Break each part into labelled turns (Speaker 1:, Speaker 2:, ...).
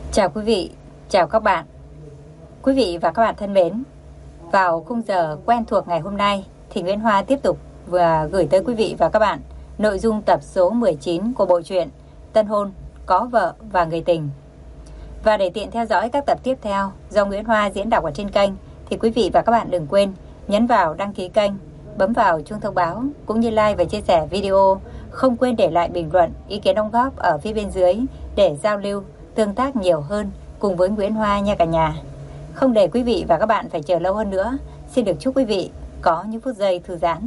Speaker 1: Chào quý vị, chào các bạn. Quý vị và các bạn thân mến, vào khung giờ quen thuộc ngày hôm nay thì Nguyễn Hoa tiếp tục vừa gửi tới quý vị và các bạn nội dung tập số 19 của bộ truyện Tân hôn, có vợ và người tình. Và để tiện theo dõi các tập tiếp theo do Nguyễn Hoa diễn đọc ở trên kênh thì quý vị và các bạn đừng quên nhấn vào đăng ký kênh, bấm vào chuông thông báo cũng như like và chia sẻ video. Không quên để lại bình luận, ý kiến đóng góp ở phía bên dưới để giao lưu, tương tác nhiều hơn cùng với Nguyễn Hoa nha cả nhà. Không để quý vị và các bạn phải chờ lâu hơn nữa, xin được chúc quý vị có những phút giây thư giãn.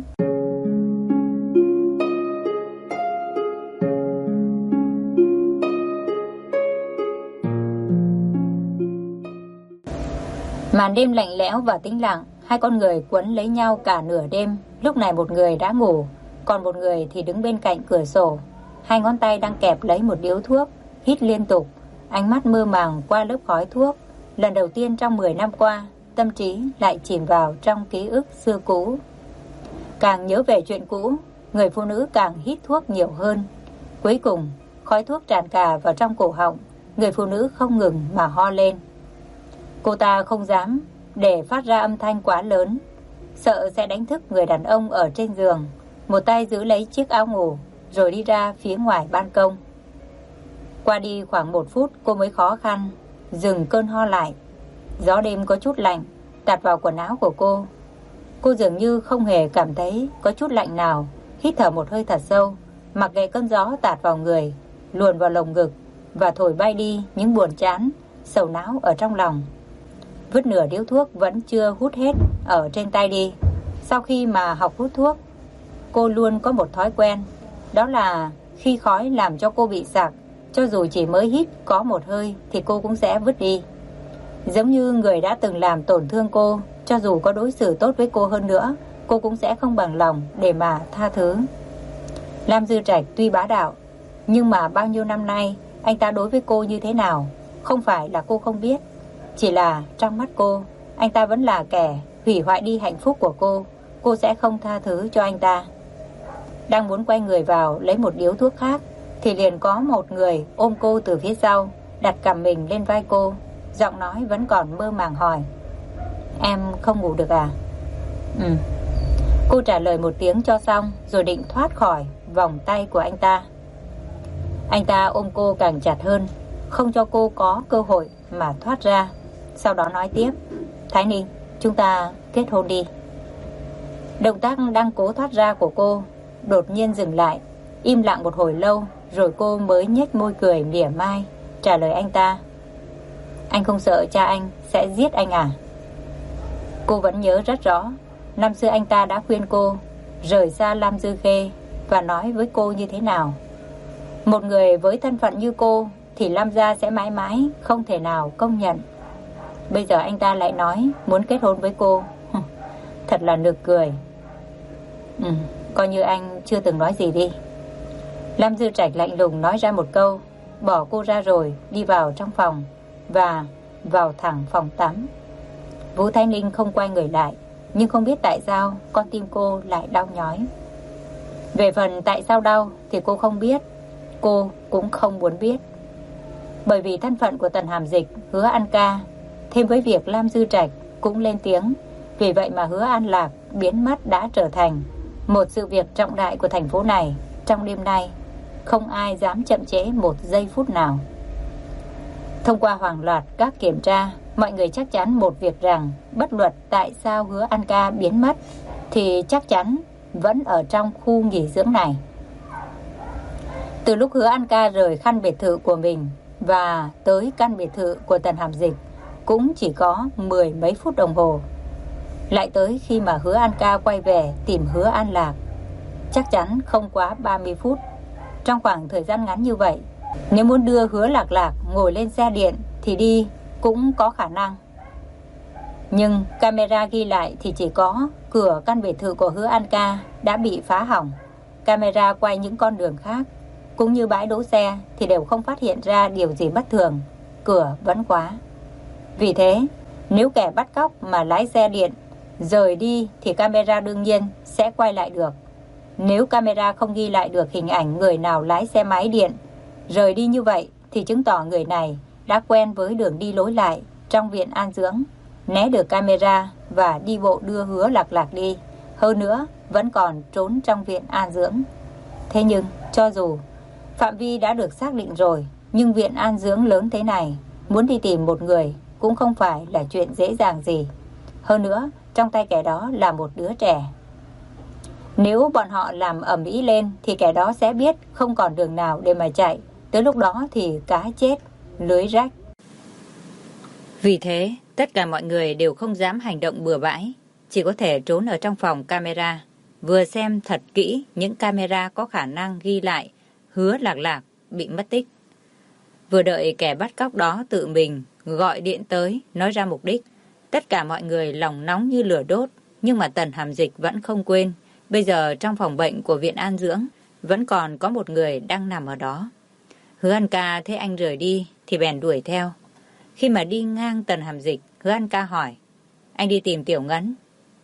Speaker 1: Màn đêm lạnh lẽo và tĩnh lặng, hai con người quấn lấy nhau cả nửa đêm. Lúc này một người đã ngủ, còn một người thì đứng bên cạnh cửa sổ. Hai ngón tay đang kẹp lấy một điếu thuốc, hít liên tục, ánh mắt mơ màng qua lớp khói thuốc. Lần đầu tiên trong 10 năm qua, tâm trí lại chìm vào trong ký ức xưa cũ. Càng nhớ về chuyện cũ, người phụ nữ càng hít thuốc nhiều hơn. Cuối cùng, khói thuốc tràn cả vào trong cổ họng, người phụ nữ không ngừng mà ho lên. Cô ta không dám để phát ra âm thanh quá lớn, sợ sẽ đánh thức người đàn ông ở trên giường. Một tay giữ lấy chiếc áo ngủ, rồi đi ra phía ngoài ban công. Qua đi khoảng 1 phút, cô mới khó khăn dừng cơn ho lại. Gió đêm có chút lạnh tạt vào quần áo của cô. Cô dường như không hề cảm thấy có chút lạnh nào. Hít thở một hơi thật sâu, mặc kệ cơn gió tạt vào người, luồn vào lồng ngực và thổi bay đi những buồn chán, sầu não ở trong lòng. Vứt nửa điếu thuốc vẫn chưa hút hết ở trên tay đi. Sau khi mà học hút thuốc, cô luôn có một thói quen, đó là khi khói làm cho cô bị sặc, cho dù chỉ mới hít có một hơi thì cô cũng sẽ vứt đi. Giống như người đã từng làm tổn thương cô, cho dù có đối xử tốt với cô hơn nữa, cô cũng sẽ không bằng lòng để mà tha thứ. Lam Dư Trạch tuy bá đạo, nhưng mà bao nhiêu năm nay anh ta đối với cô như thế nào, không phải là cô không biết. Chỉ là trong mắt cô, anh ta vẫn là kẻ hủy hoại đi hạnh phúc của cô sẽ không tha thứ cho anh ta. Đang muốn quay người vào lấy một điếu thuốc khác thì liền có một người ôm cô từ phía sau, đặt cằm mình lên vai cô, giọng nói vẫn còn mơ màng hỏi: "Em không ngủ được à?" Cô trả lời một tiếng cho xong rồi định thoát khỏi vòng tay của anh ta. Anh ta ôm cô càng chặt hơn, không cho cô có cơ hội mà thoát ra. Sau đó nói tiếp: "Thái Ninh, chúng ta kết hôn đi." Động tác đang cố thoát ra của cô đột nhiên dừng lại. Im lặng một hồi lâu rồi cô mới nhếch môi cười mỉa mai trả lời anh ta: "Anh không sợ cha anh sẽ giết anh à?" Cô vẫn nhớ rất rõ, năm xưa anh ta đã khuyên cô rời xa Lam Dư Khê và nói với cô như thế nào. Một người với thân phận như cô thì Lam gia sẽ mãi mãi không thể nào công nhận. Bây giờ anh ta lại nói muốn kết hôn với cô. Thật là nực cười. Coi như anh chưa từng nói gì đi. Lam Dư Trạch lạnh lùng nói ra một câu, bỏ cô ra rồi đi vào trong phòng và vào thẳng phòng tắm. Vũ Thái Ninh không quay người lại, nhưng không biết tại sao con tim cô lại đau nhói. Về phần tại sao đau thì cô không biết, cô cũng không muốn biết. Bởi vì thân phận của Tần Hàm Dịch, Hứa An Ca, thêm với việc Lam Dư Trạch cũng lên tiếng. Vì vậy mà Hứa An Lạc biến mất đã trở thành một sự việc trọng đại của thành phố này. Trong đêm nay, không ai dám chậm trễ một giây phút nào. Thông qua hàng loạt các kiểm tra, mọi người chắc chắn một việc rằng bất luận tại sao Hứa An Ca biến mất thì chắc chắn vẫn ở trong khu nghỉ dưỡng này. Từ lúc Hứa An Ca rời căn biệt thự của mình và tới căn biệt thự của Tần Hàm Dịch cũng chỉ có 10 mấy phút đồng hồ. Lại tới khi mà Hứa An Ca quay về tìm Hứa An Lạc, chắc chắn không quá 30 phút. Trong khoảng thời gian ngắn như vậy, nếu muốn đưa Hứa Lạc Lạc ngồi lên xe điện thì đi cũng có khả năng. Nhưng camera ghi lại thì chỉ có cửa căn biệt thự của Hứa An Ca đã bị phá hỏng. Camera quay những con đường khác cũng như bãi đỗ xe thì đều không phát hiện ra điều gì bất thường. Cửa vẫn khóa. Vì thế, nếu kẻ bắt cóc mà lái xe điện rời đi thì camera đương nhiên sẽ quay lại được. Nếu camera không ghi lại được hình ảnh người nào lái xe máy điện rời đi như vậy thì chứng tỏ người này đã quen với đường đi lối lại trong viện an dưỡng, né được camera và đi bộ đưa Hứa Lạc Lạc đi. Hơn nữa, vẫn còn trốn trong viện an dưỡng. Thế nhưng, cho dù phạm vi đã được xác định rồi, nhưng viện an dưỡng lớn thế này, muốn đi tìm một người cũng không phải là chuyện dễ dàng gì. Hơn nữa, trong tay kẻ đó là một đứa trẻ. Nếu bọn họ làm ầm ĩ lên thì kẻ đó sẽ biết không còn đường nào để mà chạy. Tới lúc đó thì cá chết, lưới rách. Vì thế, tất cả mọi người đều không dám hành động bừa bãi, chỉ có thể trốn ở trong phòng camera, vừa xem thật kỹ những camera có khả năng ghi lại Hứa Lạc Lạc bị mất tích, vừa đợi kẻ bắt cóc đó tự mình gọi điện tới nói ra mục đích. Tất cả mọi người lòng nóng như lửa đốt, nhưng mà Tần Hàm Dịch vẫn không quên. Bây giờ trong phòng bệnh của viện an dưỡng vẫn còn có một người đang nằm ở đó. Hứa An Ca thấy anh rời đi thì bèn đuổi theo. Khi mà đi ngang Tần Hàm Dịch, Hứa An Ca hỏi: "Anh đi tìm Tiểu Ngấn?"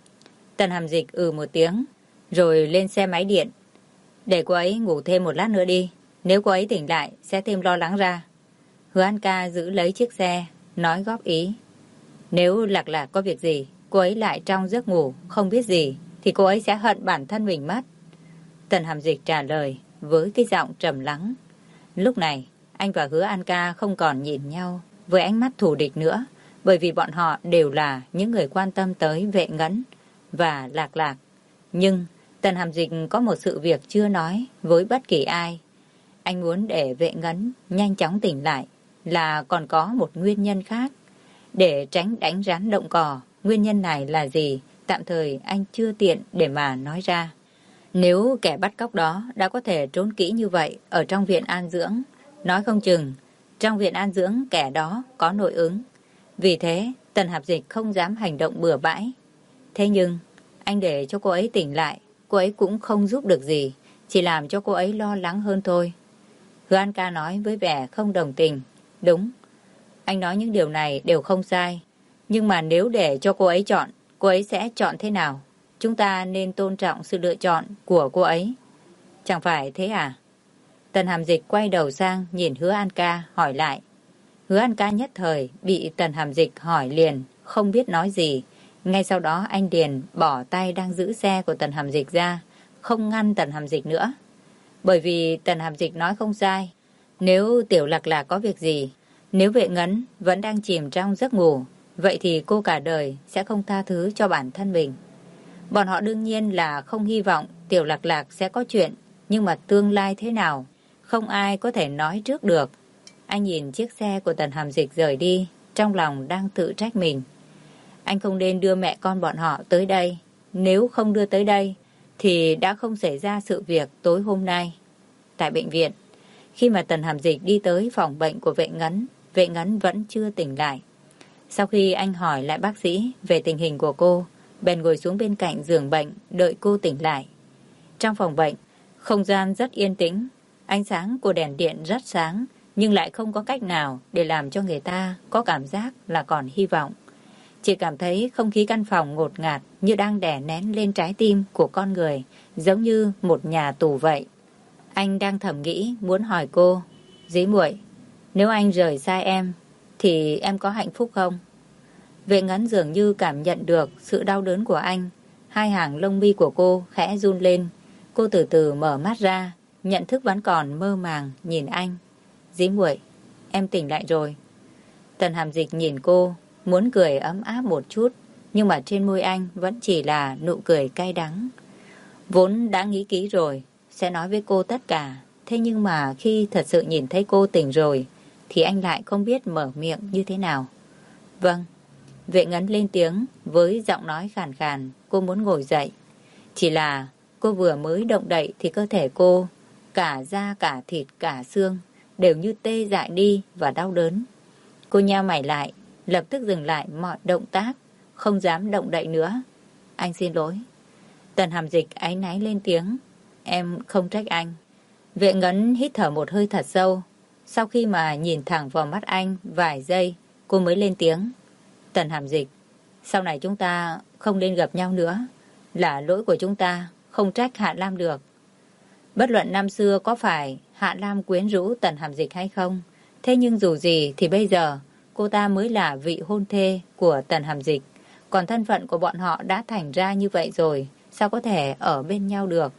Speaker 1: Tần Hàm Dịch một tiếng, rồi lên xe máy điện. "Để cô ấy ngủ thêm một lát nữa đi. Nếu cô ấy tỉnh lại sẽ thêm lo lắng ra." Hứa An Ca giữ lấy chiếc xe, nói góp ý: "Nếu Lạc Lạc có việc gì, cô ấy lại trong giấc ngủ, không biết gì, thì cô ấy sẽ hận bản thân mình mất." Tần Hàm Dịch trả lời với cái giọng trầm lắng. Lúc này, anh và Hứa An Ca không còn nhìn nhau với ánh mắt thù địch nữa, bởi vì bọn họ đều là những người quan tâm tới Vệ Ngấn và Lạc Lạc. Nhưng Tần Hàm Dịch có một sự việc chưa nói với bất kỳ ai. Anh muốn để Vệ Ngấn nhanh chóng tỉnh lại là còn có một nguyên nhân khác. Để tránh đánh rắn động cỏ, nguyên nhân này là gì, tạm thời anh chưa tiện để mà nói ra. Nếu kẻ bắt cóc đó đã có thể trốn kỹ như vậy ở trong viện an dưỡng, nói không chừng trong viện an dưỡng kẻ đó có nội ứng. Vì thế, Tần Hàm Dịch không dám hành động bừa bãi. Thế nhưng, anh để cho cô ấy tỉnh lại, cô ấy cũng không giúp được gì, chỉ làm cho cô ấy lo lắng hơn thôi. Hứa An Ca nói với vẻ không đồng tình. Đúng, anh nói những điều này đều không sai. Nhưng mà nếu để cho cô ấy chọn, cô ấy sẽ chọn thế nào? Chúng ta nên tôn trọng sự lựa chọn của cô ấy. Chẳng phải thế à? Tần Hàm Dịch quay đầu sang nhìn Hứa An Ca hỏi lại. Hứa An Ca nhất thời bị Tần Hàm Dịch hỏi liền, không biết nói gì. Ngay sau đó anh liền bỏ tay đang giữ xe của Tần Hàm Dịch ra, không ngăn Tần Hàm Dịch nữa. Bởi vì Tần Hàm Dịch nói không sai. Nếu Tiểu Lạc Lạc có việc gì, nếu Vệ Ngấn vẫn đang chìm trong giấc ngủ, vậy thì cô cả đời sẽ không tha thứ cho bản thân mình. Bọn họ đương nhiên là không hy vọng Tiểu Lạc Lạc sẽ có chuyện, nhưng mà tương lai thế nào, không ai có thể nói trước được. Anh nhìn chiếc xe của Tần Hàm Dịch rời đi, trong lòng đang tự trách mình. Anh không nên đưa mẹ con bọn họ tới đây. Nếu không đưa tới đây, thì đã không xảy ra sự việc tối hôm nay. Tại bệnh viện, khi mà Tần Hàm Dịch đi tới phòng bệnh của Vệ Ngấn vẫn chưa tỉnh lại. Sau khi anh hỏi lại bác sĩ về tình hình của cô, bèn ngồi xuống bên cạnh giường bệnh đợi cô tỉnh lại. Trong phòng bệnh, không gian rất yên tĩnh, ánh sáng của đèn điện rất sáng, nhưng lại không có cách nào để làm cho người ta có cảm giác là còn hy vọng. Chỉ cảm thấy không khí căn phòng ngột ngạt như đang đè nén lên trái tim của con người, giống như một nhà tù vậy. Anh đang thầm nghĩ muốn hỏi cô: "Dĩ muội, nếu anh rời xa em, thì em có hạnh phúc không?" Vệ Ngấn dường như cảm nhận được sự đau đớn của anh. Hai hàng lông mi của cô khẽ run lên. Cô từ từ mở mắt ra, nhận thức vẫn còn mơ màng nhìn anh. "Dĩ muội, em tỉnh lại rồi." Tần Hàm Dịch nhìn cô, muốn cười ấm áp một chút, nhưng mà trên môi anh vẫn chỉ là nụ cười cay đắng. Vốn đã nghĩ kỹ rồi, sẽ nói với cô tất cả. Thế nhưng mà khi thật sự nhìn thấy cô tỉnh rồi, thì anh lại không biết mở miệng như thế nào. "Vâng." Vệ Ngấn lên tiếng với giọng nói khàn khàn. Cô muốn ngồi dậy. Chỉ là cô vừa mới động đậy thì cơ thể cô, cả da cả thịt cả xương, đều như tê dại đi và đau đớn. Cô nheo mày lại, lập tức dừng lại mọi động tác, không dám động đậy nữa. "Anh xin lỗi." Tần Hàm Dịch áy náy lên tiếng. "Em không trách anh." Vệ Ngấn hít thở một hơi thật sâu. Sau khi mà nhìn thẳng vào mắt anh vài giây, cô mới lên tiếng. "Tần Hàm Dịch, sau này chúng ta không nên gặp nhau nữa. Là lỗi của chúng ta, không trách Hạ Lam được." Bất luận năm xưa có phải Hạ Lam quyến rũ Tần Hàm Dịch hay không, Thế nhưng dù gì thì bây giờ cô ta mới là vị hôn thê của Tần Hàm Dịch. Còn thân phận của bọn họ đã thành ra như vậy rồi, sao có thể ở bên nhau được?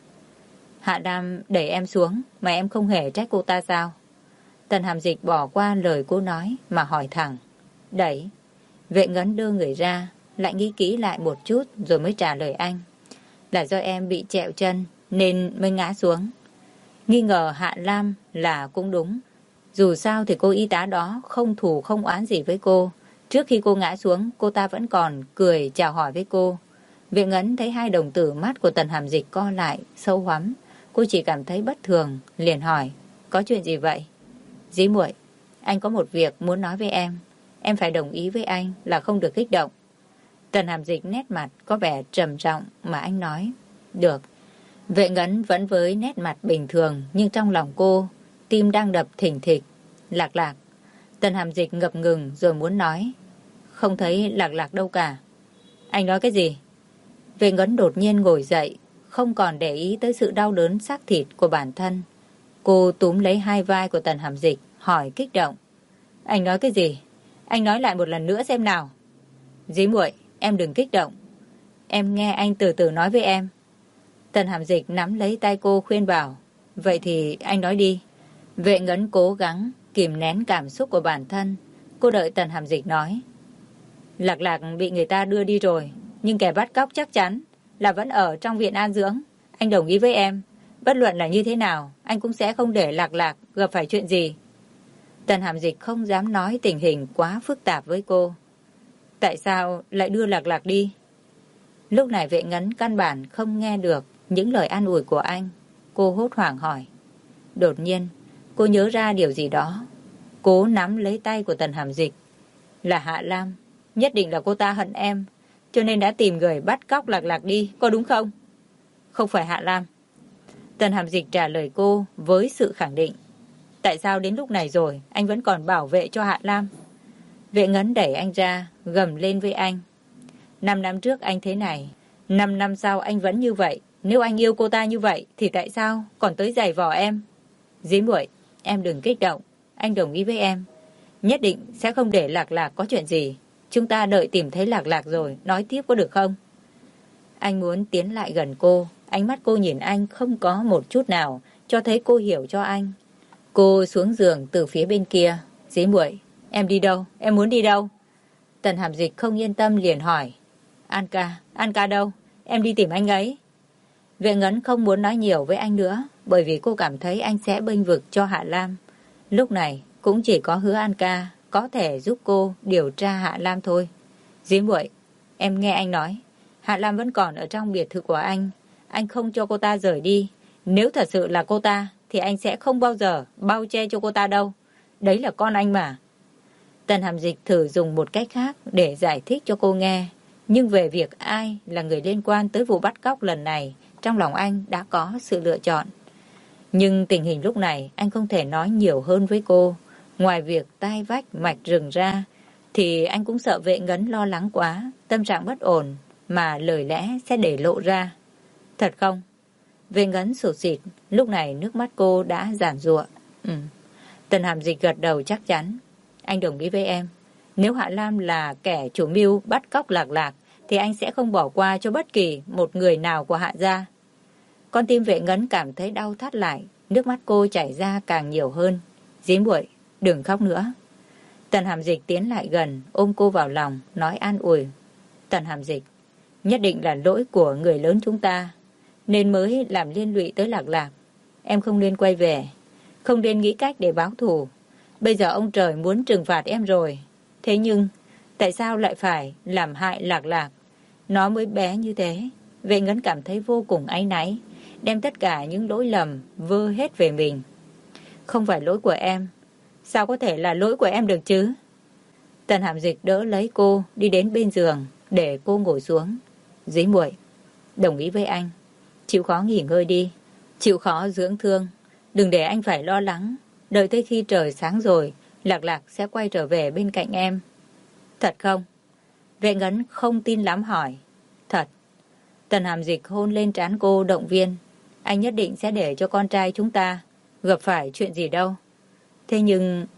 Speaker 1: Hạ Lam đẩy em xuống mà em không hề trách cô ta sao? Tần Hàm Dịch bỏ qua lời cô nói mà hỏi thẳng. Đẩy. Vệ Ngấn đưa người ra, lại nghĩ kỹ lại một chút rồi mới trả lời anh. Là do em bị trẹo chân nên mới ngã xuống. Nghi ngờ Hạ Lam là cũng đúng. Dù sao thì cô y tá đó không thù không oán gì với cô. Trước khi cô ngã xuống, cô ta vẫn còn cười chào hỏi với cô. Vệ Ngấn thấy hai đồng tử mắt của Tần Hàm Dịch co lại, sâu hoắm. Cô chỉ cảm thấy bất thường, liền hỏi. Có chuyện gì vậy? Dĩ muội, anh có một việc muốn nói với em. Em phải đồng ý với anh là không được kích động. Tần Hàm Dịch nét mặt có vẻ trầm trọng mà anh nói. Được. Vệ Ngấn vẫn với nét mặt bình thường, nhưng trong lòng cô, tim đang đập thình thịch. Lạc Lạc. Tần Hàm Dịch ngập ngừng rồi muốn nói. Không thấy Lạc Lạc đâu cả. Anh nói cái gì? Vệ Ngấn đột nhiên ngồi dậy, không còn để ý tới sự đau đớn xác thịt của bản thân. Cô túm lấy hai vai của Tần Hàm Dịch, hỏi kích động. Anh nói cái gì? Anh nói lại một lần nữa xem nào. Dĩ muội, em đừng kích động. Em nghe anh từ từ nói với em. Tần Hàm Dịch nắm lấy tay cô khuyên bảo. Vậy thì anh nói đi. Vệ Ngấn cố gắng kìm nén cảm xúc của bản thân. Cô đợi Tần Hàm Dịch nói. Lạc Lạc bị người ta đưa đi rồi, nhưng kẻ bắt cóc chắc chắn là vẫn ở trong viện an dưỡng. Anh đồng ý với em. Bất luận là như thế nào, anh cũng sẽ không để Lạc Lạc gặp phải chuyện gì. Tần Hàm Dịch không dám nói tình hình quá phức tạp với cô. Tại sao lại đưa Lạc Lạc đi? Lúc này Vệ Ngấn căn bản không nghe được những lời an ủi của anh. Cô hốt hoảng hỏi. Đột nhiên, cô nhớ ra điều gì đó. Cố nắm lấy tay của Tần Hàm Dịch. Là Hạ Lam. Nhất định là cô ta hận em, cho nên đã tìm người bắt cóc Lạc Lạc đi, có đúng không? Không phải Hạ Lam. Tần Hàm Dịch trả lời cô với sự khẳng định. Tại sao đến lúc này rồi anh vẫn còn bảo vệ cho Hạ Lam? Vệ Ngấn đẩy anh ra, gầm lên với anh. 5 năm trước anh thế này, 5 năm sau anh vẫn như vậy. Nếu anh yêu cô ta như vậy thì tại sao còn tới giày vò em? Dĩ muội, em đừng kích động. Anh đồng ý với em. Nhất định sẽ không để Lạc Lạc có chuyện gì. Chúng ta đợi tìm thấy Lạc Lạc rồi nói tiếp có được không? Anh muốn tiến lại gần cô. Ánh mắt cô nhìn anh không có một chút nào cho thấy cô hiểu cho anh. Cô xuống giường từ phía bên kia. Dĩ muội, em đi đâu? Em muốn đi đâu? Tần Hàm Dịch không yên tâm liền hỏi. An ca đâu? Em đi tìm anh ấy. Vệ Ngấn không muốn nói nhiều với anh nữa, bởi vì cô cảm thấy anh sẽ bênh vực cho Hạ Lam. Lúc này cũng chỉ có Hứa An ca có thể giúp cô điều tra Hạ Lam thôi. Dĩ muội, em nghe anh nói, Hạ Lam vẫn còn ở trong biệt thự của anh không cho cô ta rời đi. Nếu thật sự là cô ta thì anh sẽ không bao giờ bao che cho cô ta đâu. Đấy là con anh mà. Tần Hàm Dịch thử dùng một cách khác để giải thích cho cô nghe. Nhưng về việc ai là người liên quan tới vụ bắt cóc lần này, trong lòng anh đã có sự lựa chọn. Nhưng tình hình lúc này anh không thể nói nhiều hơn với cô. Ngoài việc tai vách mạch rừng ra, thì anh cũng sợ Vệ Ngấn lo lắng quá, tâm trạng bất ổn, mà lời lẽ sẽ để lộ ra. Thật không? Vệ Ngấn sụt sịt, lúc này nước mắt cô đã giàn giụa. Tần Hàm Dịch gật đầu chắc chắn. Anh đồng ý với em. Nếu Hạ Lam là kẻ chủ mưu bắt cóc Lạc Lạc, thì anh sẽ không bỏ qua cho bất kỳ một người nào của Hạ gia. Con tim Vệ Ngấn cảm thấy đau thắt lại, nước mắt cô chảy ra càng nhiều hơn. Dĩ muội, đừng khóc nữa. Tần Hàm Dịch tiến lại gần, ôm cô vào lòng, nói an ủi. Tần Hàm Dịch, nhất định là lỗi của người lớn chúng ta, nên mới làm liên lụy tới Lạc Lạc. Em không nên quay về, không nên nghĩ cách để báo thù. Bây giờ ông trời muốn trừng phạt em rồi. Thế nhưng, tại sao lại phải làm hại Lạc Lạc? Nó mới bé như thế. Vệ Ngấn cảm thấy vô cùng áy náy, đem tất cả những lỗi lầm vơ hết về mình. Không phải lỗi của em. Sao có thể là lỗi của em được chứ? Tần Hàm Dịch đỡ lấy cô đi đến bên giường để cô ngồi xuống. Dĩ muội, đồng ý với anh. Chịu khó nghỉ ngơi đi, chịu khó dưỡng thương. Đừng để anh phải lo lắng. Đợi tới khi trời sáng rồi, Lạc Lạc sẽ quay trở về bên cạnh em. Thật không? Vệ Ngấn không tin lắm hỏi. Thật. Tần Hàm Dịch hôn lên trán cô động viên. Anh nhất định sẽ để cho con trai chúng ta gặp phải chuyện gì đâu. Thế nhưng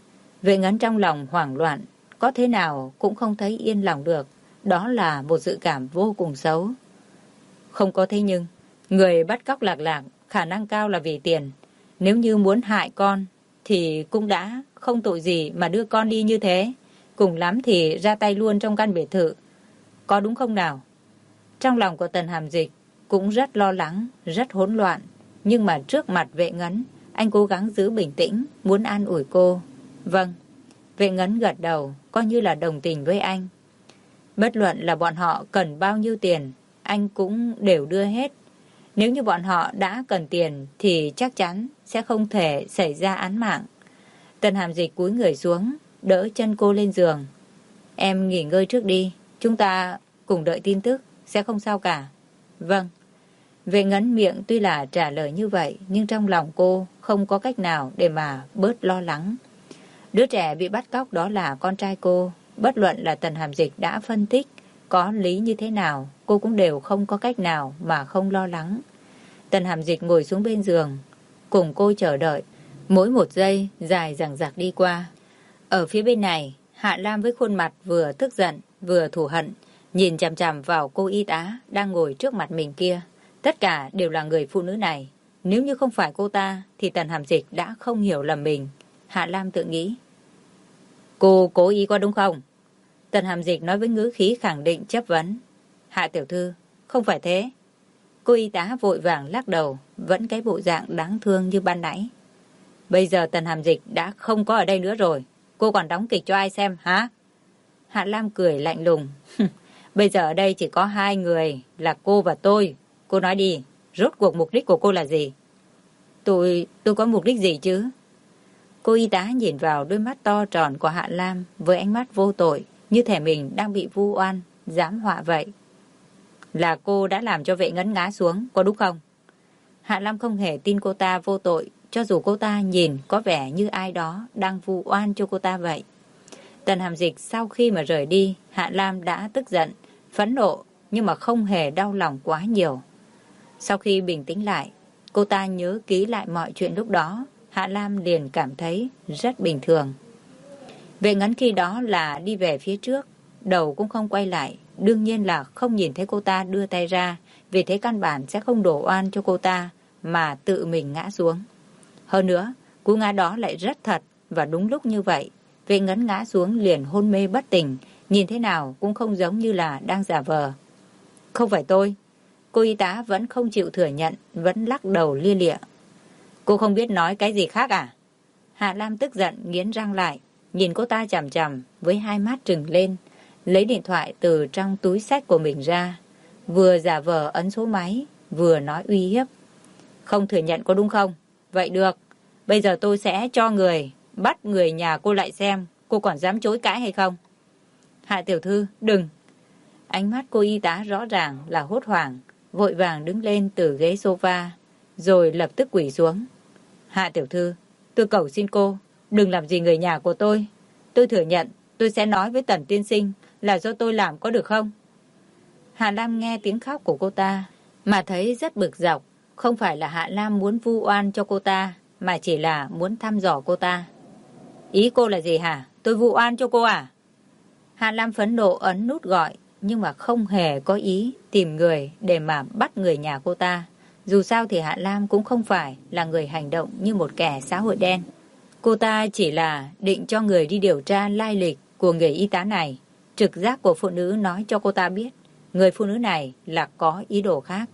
Speaker 1: Vệ Ngấn trong lòng hoảng loạn, có thế nào cũng không thấy yên lòng được. Đó là một dự cảm vô cùng xấu. Không có thế nhưng, người bắt cóc Lạc Lạc khả năng cao là vì tiền. Nếu như muốn hại con, thì cũng đã không tội gì mà đưa con đi như thế. Cùng lắm thì ra tay luôn trong căn biệt thự. Có đúng không nào? Trong lòng của Tần Hàm Dịch cũng rất lo lắng, rất hỗn loạn. Nhưng mà trước mặt Vệ Ngấn, anh cố gắng giữ bình tĩnh, muốn an ủi cô. Vâng. Vệ Ngấn gật đầu, coi như là đồng tình với anh. Bất luận là bọn họ cần bao nhiêu tiền, anh cũng đều đưa hết. Nếu như bọn họ đã cần tiền thì chắc chắn sẽ không thể xảy ra án mạng. Tần Hàm Dịch cúi người xuống, đỡ chân cô lên giường. Em nghỉ ngơi trước đi, chúng ta cùng đợi tin tức, sẽ không sao cả. Vâng. Vệ Ngấn miệng tuy là trả lời như vậy, nhưng trong lòng cô không có cách nào để mà bớt lo lắng. Đứa trẻ bị bắt cóc đó là con trai cô. Bất luận là Tần Hàm Dịch đã phân tích có lý như thế nào, cô cũng đều không có cách nào mà không lo lắng. Tần Hàm Dịch ngồi xuống bên giường, cùng cô chờ đợi. Mỗi một giây dài dằng dặc đi qua. Ở phía bên này, Hạ Lam với khuôn mặt vừa tức giận, vừa thù hận, nhìn chằm chằm vào cô y tá đang ngồi trước mặt mình kia. Tất cả đều là người phụ nữ này. Nếu như không phải cô ta, thì Tần Hàm Dịch đã không hiểu lầm mình. Hạ Lam tự nghĩ. Cô cố ý có đúng không? Tần Hàm Dịch nói với ngữ khí khẳng định chất vấn. Hạ tiểu thư, không phải thế. Cô y tá vội vàng lắc đầu, vẫn cái bộ dạng đáng thương như ban nãy. Bây giờ Tần Hàm Dịch đã không có ở đây nữa rồi. Cô còn đóng kịch cho ai xem hả? Hạ Lam cười lạnh lùng. Bây giờ ở đây chỉ có hai người, là cô và tôi. Cô nói đi, rốt cuộc mục đích của cô là gì? Tôi có mục đích gì chứ? Cô y tá nhìn vào đôi mắt to tròn của Hạ Lam với ánh mắt vô tội, như thể mình đang bị vu oan, giám họa vậy. Là cô đã làm cho Vệ Ngấn ngã xuống, có đúng không? Hạ Lam không hề tin cô ta vô tội, cho dù cô ta nhìn có vẻ như ai đó đang vu oan cho cô ta vậy. Tần Hàm Dịch sau khi mà rời đi, Hạ Lam đã tức giận, phẫn nộ, nhưng mà không hề đau lòng quá nhiều. Sau khi bình tĩnh lại, cô ta nhớ kỹ lại mọi chuyện lúc đó, Hạ Lam liền cảm thấy rất bình thường. Vệ Ngấn khi đó là đi về phía trước, đầu cũng không quay lại, đương nhiên là không nhìn thấy cô ta đưa tay ra, vì thế căn bản sẽ không đổ oan cho cô ta, mà tự mình ngã xuống. Hơn nữa, cú ngã đó lại rất thật, và đúng lúc như vậy, Vệ Ngấn ngã xuống liền hôn mê bất tỉnh, nhìn thế nào cũng không giống như là đang giả vờ. Không phải tôi. Cô y tá vẫn không chịu thừa nhận, vẫn lắc đầu lia lịa. Cô không biết nói cái gì khác à? Hạ Lam tức giận nghiến răng lại, nhìn cô ta chằm chằm với hai mắt trừng lên, lấy điện thoại từ trong túi xách của mình ra, vừa giả vờ ấn số máy, vừa nói uy hiếp. Không thừa nhận có đúng không? Vậy được, bây giờ tôi sẽ cho người bắt người nhà cô lại xem cô còn dám chối cãi hay không. Hạ tiểu thư, đừng. Ánh mắt cô y tá rõ ràng là hốt hoảng, vội vàng đứng lên từ ghế sofa, rồi lập tức quỳ xuống. Hạ tiểu thư, tôi cầu xin cô, đừng làm gì người nhà của tôi. Tôi thừa nhận, tôi sẽ nói với Tần tiên sinh là do tôi làm, có được không? Hạ Lam nghe tiếng khóc của cô ta, mà thấy rất bực dọc. Không phải là Hạ Lam muốn vu oan cho cô ta, mà chỉ là muốn thăm dò cô ta. Ý cô là gì hả? Tôi vu oan cho cô à? Hạ Lam phẫn nộ ấn nút gọi, nhưng mà không hề có ý tìm người để mà bắt người nhà cô ta. Dù sao thì Hạ Lam cũng không phải là người hành động như một kẻ xã hội đen. Cô ta chỉ là định cho người đi điều tra lai lịch của người y tá này. Trực giác của phụ nữ nói cho cô ta biết, người phụ nữ này là có ý đồ khác.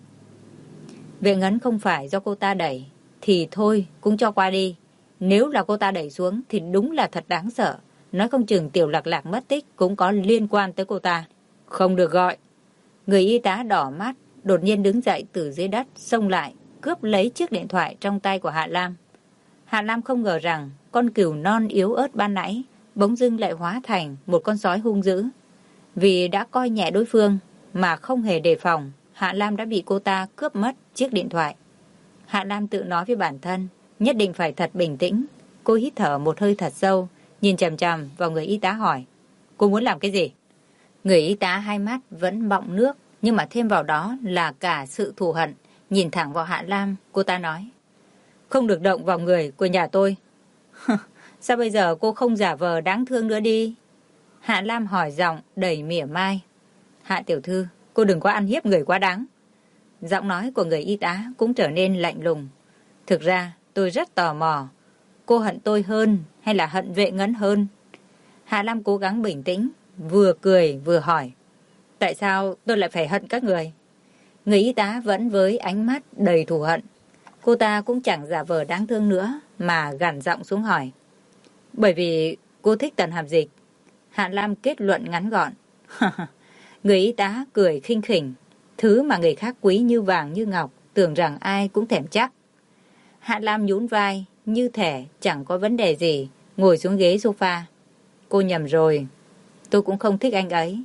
Speaker 1: Vệ Ngấn không phải do cô ta đẩy, thì thôi cũng cho qua đi. Nếu là cô ta đẩy xuống thì đúng là thật đáng sợ. Nói không chừng Tiểu Lạc Lạc mất tích cũng có liên quan tới cô ta. Không được gọi. Người y tá đỏ mắt, đột nhiên đứng dậy từ dưới đất, xông lại, cướp lấy chiếc điện thoại trong tay của Hạ Lam. Hạ Lam không ngờ rằng con cừu non yếu ớt ban nãy bỗng dưng lại hóa thành một con sói hung dữ. Vì đã coi nhẹ đối phương mà không hề đề phòng, Hạ Lam đã bị cô ta cướp mất chiếc điện thoại. Hạ Lam tự nói với bản thân, nhất định phải thật bình tĩnh. Cô hít thở một hơi thật sâu, nhìn chằm chằm vào người y tá hỏi, cô muốn làm cái gì? Người y tá hai mắt vẫn bọng nước, nhưng mà thêm vào đó là cả sự thù hận. Nhìn thẳng vào Hạ Lam, cô ta nói, không được động vào người của nhà tôi. Sao bây giờ cô không giả vờ đáng thương nữa đi? Hạ Lam hỏi giọng đầy mỉa mai. Hạ tiểu thư, cô đừng có ăn hiếp người quá đáng. Giọng nói của người y tá cũng trở nên lạnh lùng. Thực ra tôi rất tò mò. Cô hận tôi hơn hay là hận Vệ Ngân hơn? Hạ Lam cố gắng bình tĩnh, vừa cười vừa hỏi. Tại sao tôi lại phải hận các người? Người y tá vẫn với ánh mắt đầy thù hận. Cô ta cũng chẳng giả vờ đáng thương nữa mà gằn giọng xuống hỏi. Bởi vì cô thích Tần Hàm Dịch. Hạ Lam kết luận ngắn gọn. Người y tá cười khinh khỉnh. Thứ mà người khác quý như vàng như ngọc, tưởng rằng ai cũng thèm chắc. Hạ Lam nhún vai, như thể chẳng có vấn đề gì, ngồi xuống ghế sofa. Cô nhầm rồi, tôi cũng không thích anh ấy.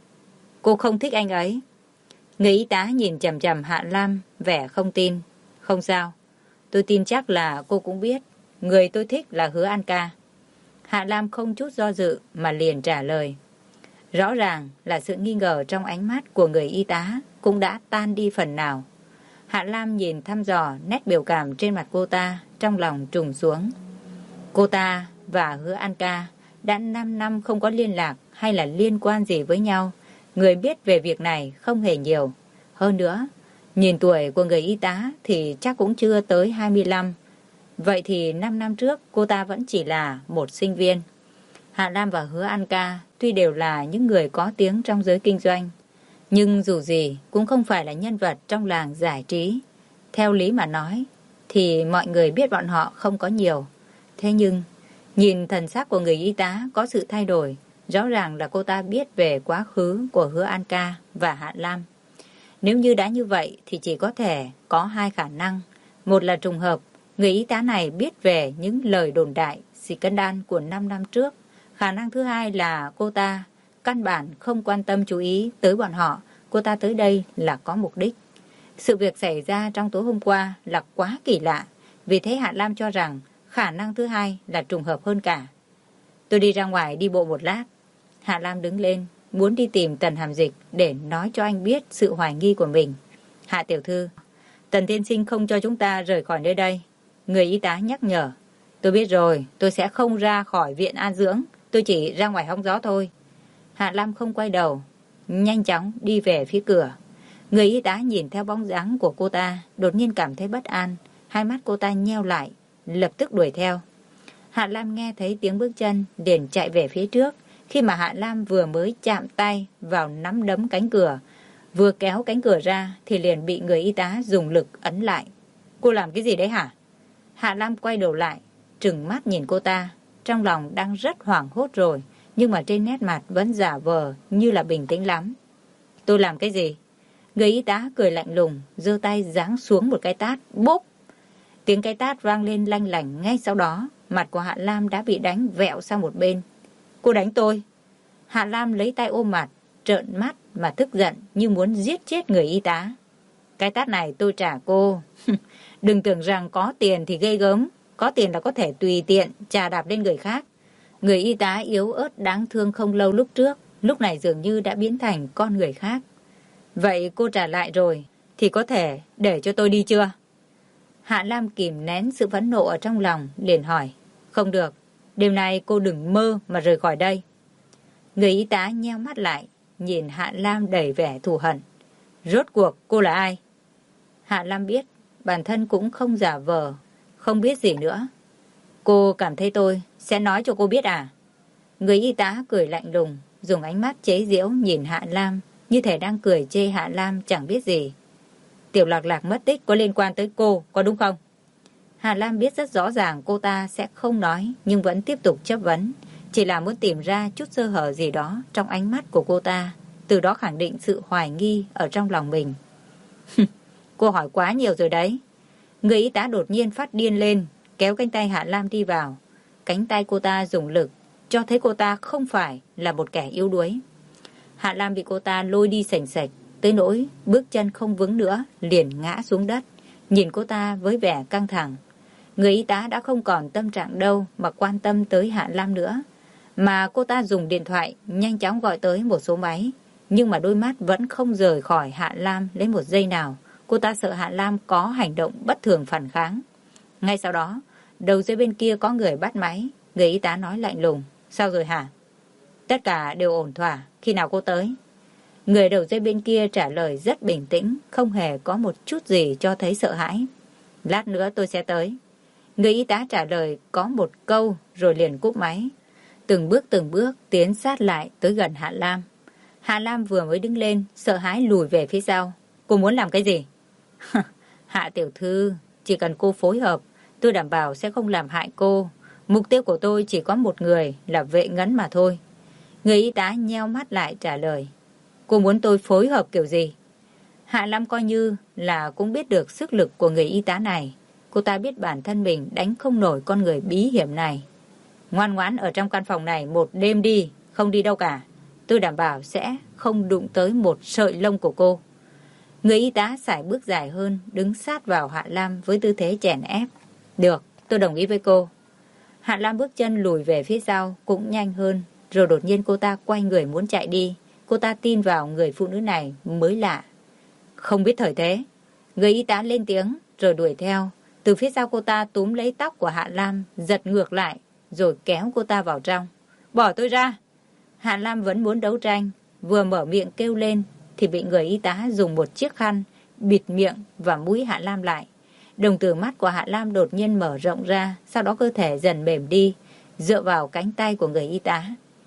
Speaker 1: Cô không thích anh ấy? Người y tá nhìn chằm chằm Hạ Lam, vẻ không tin. Không sao, tôi tin chắc là cô cũng biết, người tôi thích là Hứa An Ca. Hạ Lam không chút do dự mà liền trả lời. Rõ ràng là sự nghi ngờ trong ánh mắt của người y tá cũng đã tan đi phần nào. Hạ Lam nhìn thăm dò nét biểu cảm trên mặt cô ta, trong lòng trùng xuống. Cô ta và Hứa An Ca đã 5 năm không có liên lạc hay là liên quan gì với nhau. Người biết về việc này không hề nhiều. Hơn nữa, nhìn tuổi của người y tá thì chắc cũng chưa tới 25. Vậy thì 5 năm trước cô ta vẫn chỉ là một sinh viên. Hạ Lam và Hứa An Ca tuy đều là những người có tiếng trong giới kinh doanh, nhưng dù gì cũng không phải là nhân vật trong làng giải trí. Theo lý mà nói thì mọi người biết bọn họ không có nhiều. Thế nhưng nhìn thần sắc của người y tá có sự thay đổi, rõ ràng là cô ta biết về quá khứ của Hứa An Ca và Hạ Lam. Nếu như đã như vậy thì chỉ có thể có hai khả năng. Một là trùng hợp, người y tá này biết về những lời đồn đại scandal của 5 năm trước. Khả năng thứ hai là cô ta căn bản không quan tâm chú ý tới bọn họ. Cô ta tới đây là có mục đích. Sự việc xảy ra trong tối hôm qua là quá kỳ lạ. Vì thế Hạ Lam cho rằng khả năng thứ hai là trùng hợp hơn cả. Tôi đi ra ngoài đi bộ một lát. Hạ Lam đứng lên, muốn đi tìm Tần Hàm Dịch để nói cho anh biết sự hoài nghi của mình. Hạ tiểu thư, Tần tiên sinh không cho chúng ta rời khỏi nơi đây. Người y tá nhắc nhở. Tôi biết rồi, tôi sẽ không ra khỏi viện an dưỡng. Tôi chỉ ra ngoài hóng gió thôi. Hạ Lam không quay đầu, nhanh chóng đi về phía cửa. Người y tá nhìn theo bóng dáng của cô ta, đột nhiên cảm thấy bất an. Hai mắt cô ta nheo lại, lập tức đuổi theo. Hạ Lam nghe thấy tiếng bước chân, liền chạy về phía trước. Khi mà Hạ Lam vừa mới chạm tay vào nắm đấm cánh cửa, vừa kéo cánh cửa ra thì liền bị người y tá dùng lực ấn lại. Cô làm cái gì đấy hả? Hạ Lam quay đầu lại, trừng mắt nhìn cô ta. Trong lòng đang rất hoảng hốt rồi, nhưng mà trên nét mặt vẫn giả vờ như là bình tĩnh lắm. Tôi làm cái gì? Người y tá cười lạnh lùng, giơ tay giáng xuống một cái tát, bốp. Tiếng cái tát vang lên lanh lảnh, ngay sau đó, mặt của Hạ Lam đã bị đánh vẹo sang một bên. Cô đánh tôi? Hạ Lam lấy tay ôm mặt, trợn mắt mà tức giận như muốn giết chết người y tá. Cái tát này tôi trả cô. Đừng tưởng rằng có tiền thì ghê gớm. Có tiền là có thể tùy tiện chà đạp lên người khác. Người y tá yếu ớt đáng thương không lâu lúc trước, lúc này dường như đã biến thành con người khác. Vậy cô trả lại rồi thì có thể để cho tôi đi chưa? Hạ Lam kìm nén sự phẫn nộ ở trong lòng, liền hỏi. Không được, đêm nay cô đừng mơ mà rời khỏi đây. Người y tá nheo mắt lại, nhìn Hạ Lam đầy vẻ thù hận. Rốt cuộc cô là ai? Hạ Lam biết bản thân cũng không giả vờ, không biết gì nữa. Cô cảm thấy tôi sẽ nói cho cô biết à? Người y tá cười lạnh lùng, dùng ánh mắt chế giễu nhìn Hạ Lam, như thể đang cười chê Hạ Lam chẳng biết gì. Tiểu Lạc Lạc mất tích có liên quan tới cô, có đúng không? Hạ Lam biết rất rõ ràng cô ta sẽ không nói, nhưng vẫn tiếp tục chất vấn. Chỉ là muốn tìm ra chút sơ hở gì đó trong ánh mắt của cô ta, từ đó khẳng định sự hoài nghi ở trong lòng mình. Cô hỏi quá nhiều rồi đấy. Người y tá đột nhiên phát điên lên, kéo cánh tay Hạ Lam đi vào. Cánh tay cô ta dùng lực, cho thấy cô ta không phải là một kẻ yếu đuối. Hạ Lam bị cô ta lôi đi sành sạch, tới nỗi bước chân không vững nữa, liền ngã xuống đất, nhìn cô ta với vẻ căng thẳng. Người y tá đã không còn tâm trạng đâu mà quan tâm tới Hạ Lam nữa, mà cô ta dùng điện thoại nhanh chóng gọi tới một số máy, nhưng mà đôi mắt vẫn không rời khỏi Hạ Lam lấy một giây nào. Cô ta sợ Hạ Lam có hành động bất thường phản kháng. Ngay sau đó, đầu dây bên kia có người bắt máy. Người y tá nói lạnh lùng. Sao rồi hả? Tất cả đều ổn thỏa. Khi nào cô tới? Người đầu dây bên kia trả lời rất bình tĩnh, không hề có một chút gì cho thấy sợ hãi. Lát nữa tôi sẽ tới. Người y tá trả lời có một câu rồi liền cúp máy. Từng bước tiến sát lại tới gần Hạ Lam. Hạ Lam vừa mới đứng lên, sợ hãi lùi về phía sau. Cô muốn làm cái gì? Hạ tiểu thư, chỉ cần cô phối hợp, tôi đảm bảo sẽ không làm hại cô. Mục tiêu của tôi chỉ có một người, là Vệ Ngấn mà thôi. Người y tá nheo mắt lại trả lời. Cô muốn tôi phối hợp kiểu gì? Hạ Lam coi như là cũng biết được sức lực của người y tá này. Cô ta biết bản thân mình đánh không nổi con người bí hiểm này. Ngoan ngoãn ở trong căn phòng này một đêm đi, không đi đâu cả. Tôi đảm bảo sẽ không đụng tới một sợi lông của cô. Người y tá sải bước dài hơn, đứng sát vào Hạ Lam với tư thế chèn ép. Được, tôi đồng ý với cô. Hạ Lam bước chân lùi về phía sau cũng nhanh hơn, rồi đột nhiên cô ta quay người muốn chạy đi. Cô ta tin vào người phụ nữ này mới lạ. Không biết thời thế. Người y tá lên tiếng rồi đuổi theo. Từ phía sau cô ta túm lấy tóc của Hạ Lam, giật ngược lại, rồi kéo cô ta vào trong. Bỏ tôi ra! Hạ Lam vẫn muốn đấu tranh, vừa mở miệng kêu lên thì bị người y tá dùng một chiếc khăn bịt miệng và mũi Hạ Lam lại. Đồng tử mắt của Hạ Lam đột nhiên mở rộng ra, sau đó cơ thể dần mềm đi, dựa vào cánh tay của người y tá.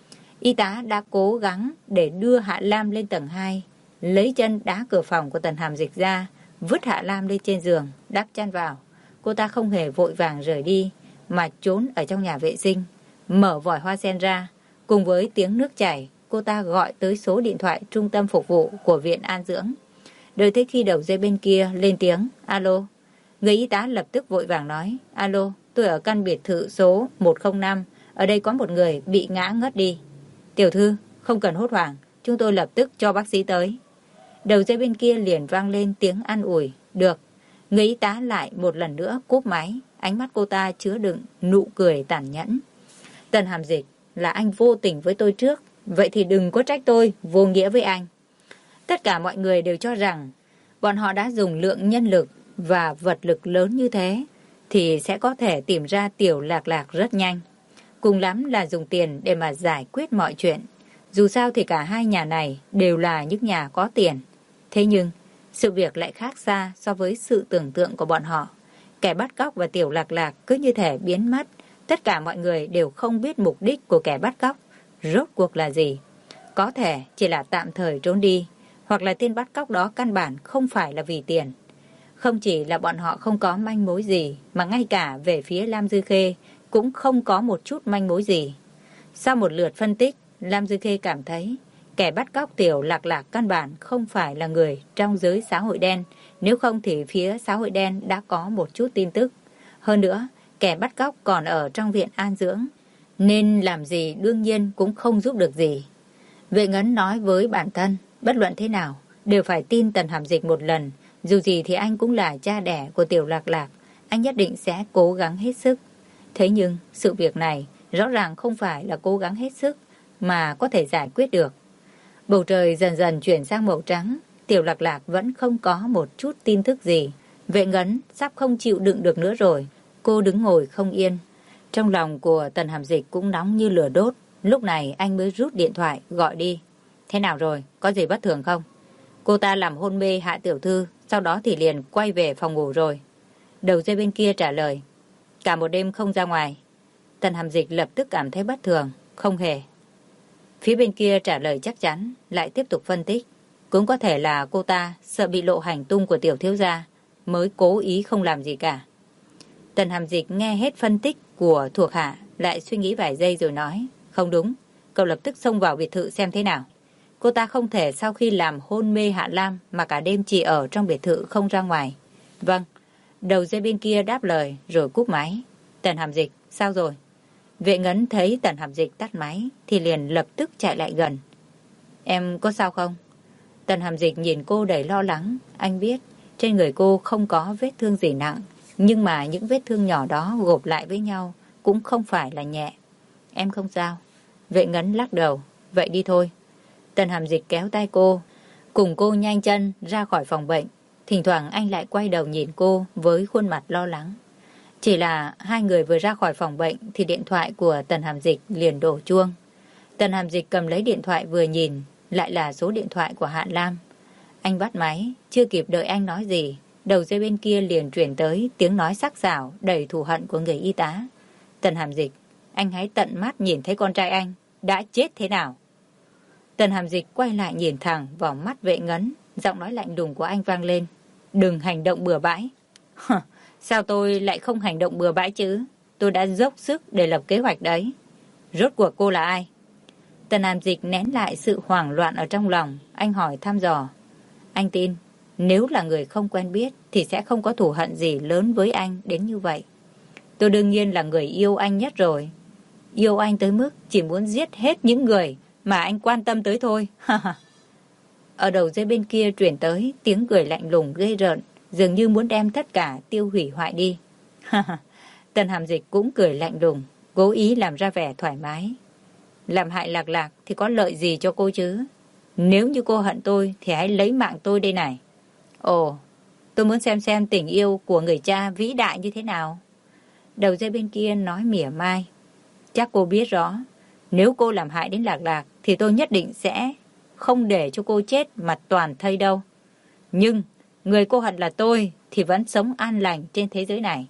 Speaker 1: Y tá đã cố gắng để đưa Hạ Lam lên tầng 2, lấy chân đá cửa phòng của Tần Hàm Dịch ra, vứt Hạ Lam lên trên giường, đắp chăn vào. Cô ta không hề vội vàng rời đi, mà trốn ở trong nhà vệ sinh, mở vòi hoa sen ra. Cùng với tiếng nước chảy, cô ta gọi tới số điện thoại trung tâm phục vụ của Viện An Dưỡng. Đợi tới khi đầu dây bên kia lên tiếng, alo. Người y tá lập tức vội vàng nói, alo, tôi ở căn biệt thự số 105, ở đây có một người bị ngã ngất đi. Tiểu thư, không cần hốt hoảng, chúng tôi lập tức cho bác sĩ tới. Đầu dây bên kia liền vang lên tiếng an ủi, được. Người y tá lại một lần nữa cúp máy, ánh mắt cô ta chứa đựng nụ cười tàn nhẫn. Tần Hàm Dịch, là anh vô tình với tôi trước, vậy thì đừng có trách tôi vô nghĩa với anh. Tất cả mọi người đều cho rằng bọn họ đã dùng lượng nhân lực và vật lực lớn như thế thì sẽ có thể tìm ra Tiểu Lạc Lạc rất nhanh. Cùng lắm là dùng tiền để mà giải quyết mọi chuyện. Dù sao thì cả hai nhà này đều là những nhà có tiền. Thế nhưng sự việc lại khác xa so với sự tưởng tượng của bọn họ. Kẻ bắt cóc và Tiểu Lạc Lạc cứ như thể biến mất. Tất cả mọi người đều không biết mục đích của kẻ bắt cóc rốt cuộc là gì. Có thể chỉ là tạm thời trốn đi, hoặc là tên bắt cóc đó căn bản không phải là vì tiền. Không chỉ là bọn họ không có manh mối gì, mà ngay cả về phía Lam Dư Khê cũng không có một chút manh mối gì. Sau một lượt phân tích, Lam Dư Khê cảm thấy kẻ bắt cóc Tiểu Lạc Lạc căn bản không phải là người trong giới xã hội đen. Nếu không thì phía xã hội đen đã có một chút tin tức. Hơn nữa, kẻ bắt cóc còn ở trong viện an dưỡng, nên làm gì đương nhiên cũng không giúp được gì. Vệ Ngấn nói với bản thân, bất luận thế nào, đều phải tin Tần Hàm Dịch một lần. Dù gì thì anh cũng là cha đẻ của Tiểu Lạc Lạc, anh nhất định sẽ cố gắng hết sức. Thế nhưng, sự việc này rõ ràng không phải là cố gắng hết sức mà có thể giải quyết được. Bầu trời dần dần chuyển sang màu trắng, Tiểu Lạc Lạc vẫn không có một chút tin tức gì. Vệ Ngấn sắp không chịu đựng được nữa rồi. Cô đứng ngồi không yên. Trong lòng của Tần Hàm Dịch cũng nóng như lửa đốt. Lúc này anh mới rút điện thoại gọi đi. Thế nào rồi? Có gì bất thường không? Cô ta làm hôn mê Hạ tiểu thư, sau đó thì liền quay về phòng ngủ rồi. Đầu dây bên kia trả lời. Cả một đêm không ra ngoài. Tần Hàm Dịch lập tức cảm thấy bất thường. Không hề. Phía bên kia trả lời chắc chắn, lại tiếp tục phân tích. Cũng có thể là cô ta sợ bị lộ hành tung của tiểu thiếu gia, mới cố ý không làm gì cả. Tần Hàm Dịch nghe hết phân tích của thuộc hạ, lại suy nghĩ vài giây rồi nói. Không đúng, cậu lập tức xông vào biệt thự xem thế nào. Cô ta không thể sau khi làm hôn mê Hạ Lam mà cả đêm chỉ ở trong biệt thự không ra ngoài. Vâng. Đầu dây bên kia đáp lời rồi cúp máy. Tần Hàm Dịch, sao rồi? Vệ Ngấn thấy Tần Hàm Dịch tắt máy thì liền lập tức chạy lại gần. Em có sao không? Tần Hàm Dịch nhìn cô đầy lo lắng. Anh biết trên người cô không có vết thương gì nặng, nhưng mà những vết thương nhỏ đó gộp lại với nhau cũng không phải là nhẹ. Em không sao. Vệ Ngấn lắc đầu. Vậy đi thôi. Tần Hàm Dịch kéo tay cô, cùng cô nhanh chân ra khỏi phòng bệnh. Thỉnh thoảng anh lại quay đầu nhìn cô với khuôn mặt lo lắng. Chỉ là hai người vừa ra khỏi phòng bệnh thì điện thoại của Tần Hàm Dịch liền đổ chuông. Tần Hàm Dịch cầm lấy điện thoại vừa nhìn, lại là số điện thoại của Hạ Lam. Anh bắt máy, chưa kịp đợi anh nói gì, đầu dây bên kia liền truyền tới tiếng nói sắc sảo đầy thù hận của người y tá. Tần Hàm Dịch, anh hãy tận mắt nhìn thấy con trai anh đã chết thế nào. Tần Hàm Dịch quay lại nhìn thẳng vào mắt Vệ Ngấn, giọng nói lạnh lùng của anh vang lên. Đừng hành động bừa bãi. Sao tôi lại không hành động bừa bãi chứ? Tôi đã dốc sức để lập kế hoạch đấy. Rốt cuộc cô là ai? Tần Hàm Dịch nén lại sự hoảng loạn ở trong lòng. Anh hỏi thăm dò. Anh tin, nếu là người không quen biết thì sẽ không có thù hận gì lớn với anh đến như vậy. Tôi đương nhiên là người yêu anh nhất rồi. Yêu anh tới mức chỉ muốn giết hết những người mà anh quan tâm tới thôi. Ở đầu dây bên kia truyền tới tiếng cười lạnh lùng ghê rợn, dường như muốn đem tất cả tiêu hủy hoại đi. Tần Hàm Dịch cũng cười lạnh lùng, cố ý làm ra vẻ thoải mái. Làm hại Lạc Lạc thì có lợi gì cho cô chứ? Nếu như cô hận tôi thì hãy lấy mạng tôi đây này. Ồ, tôi muốn xem tình yêu của người cha vĩ đại như thế nào. Đầu dây bên kia nói mỉa mai. Chắc cô biết rõ, nếu cô làm hại đến Lạc Lạc thì tôi nhất định sẽ không để cho cô chết mặt toàn thây đâu. Nhưng người cô hận là tôi thì vẫn sống an lành trên thế giới này.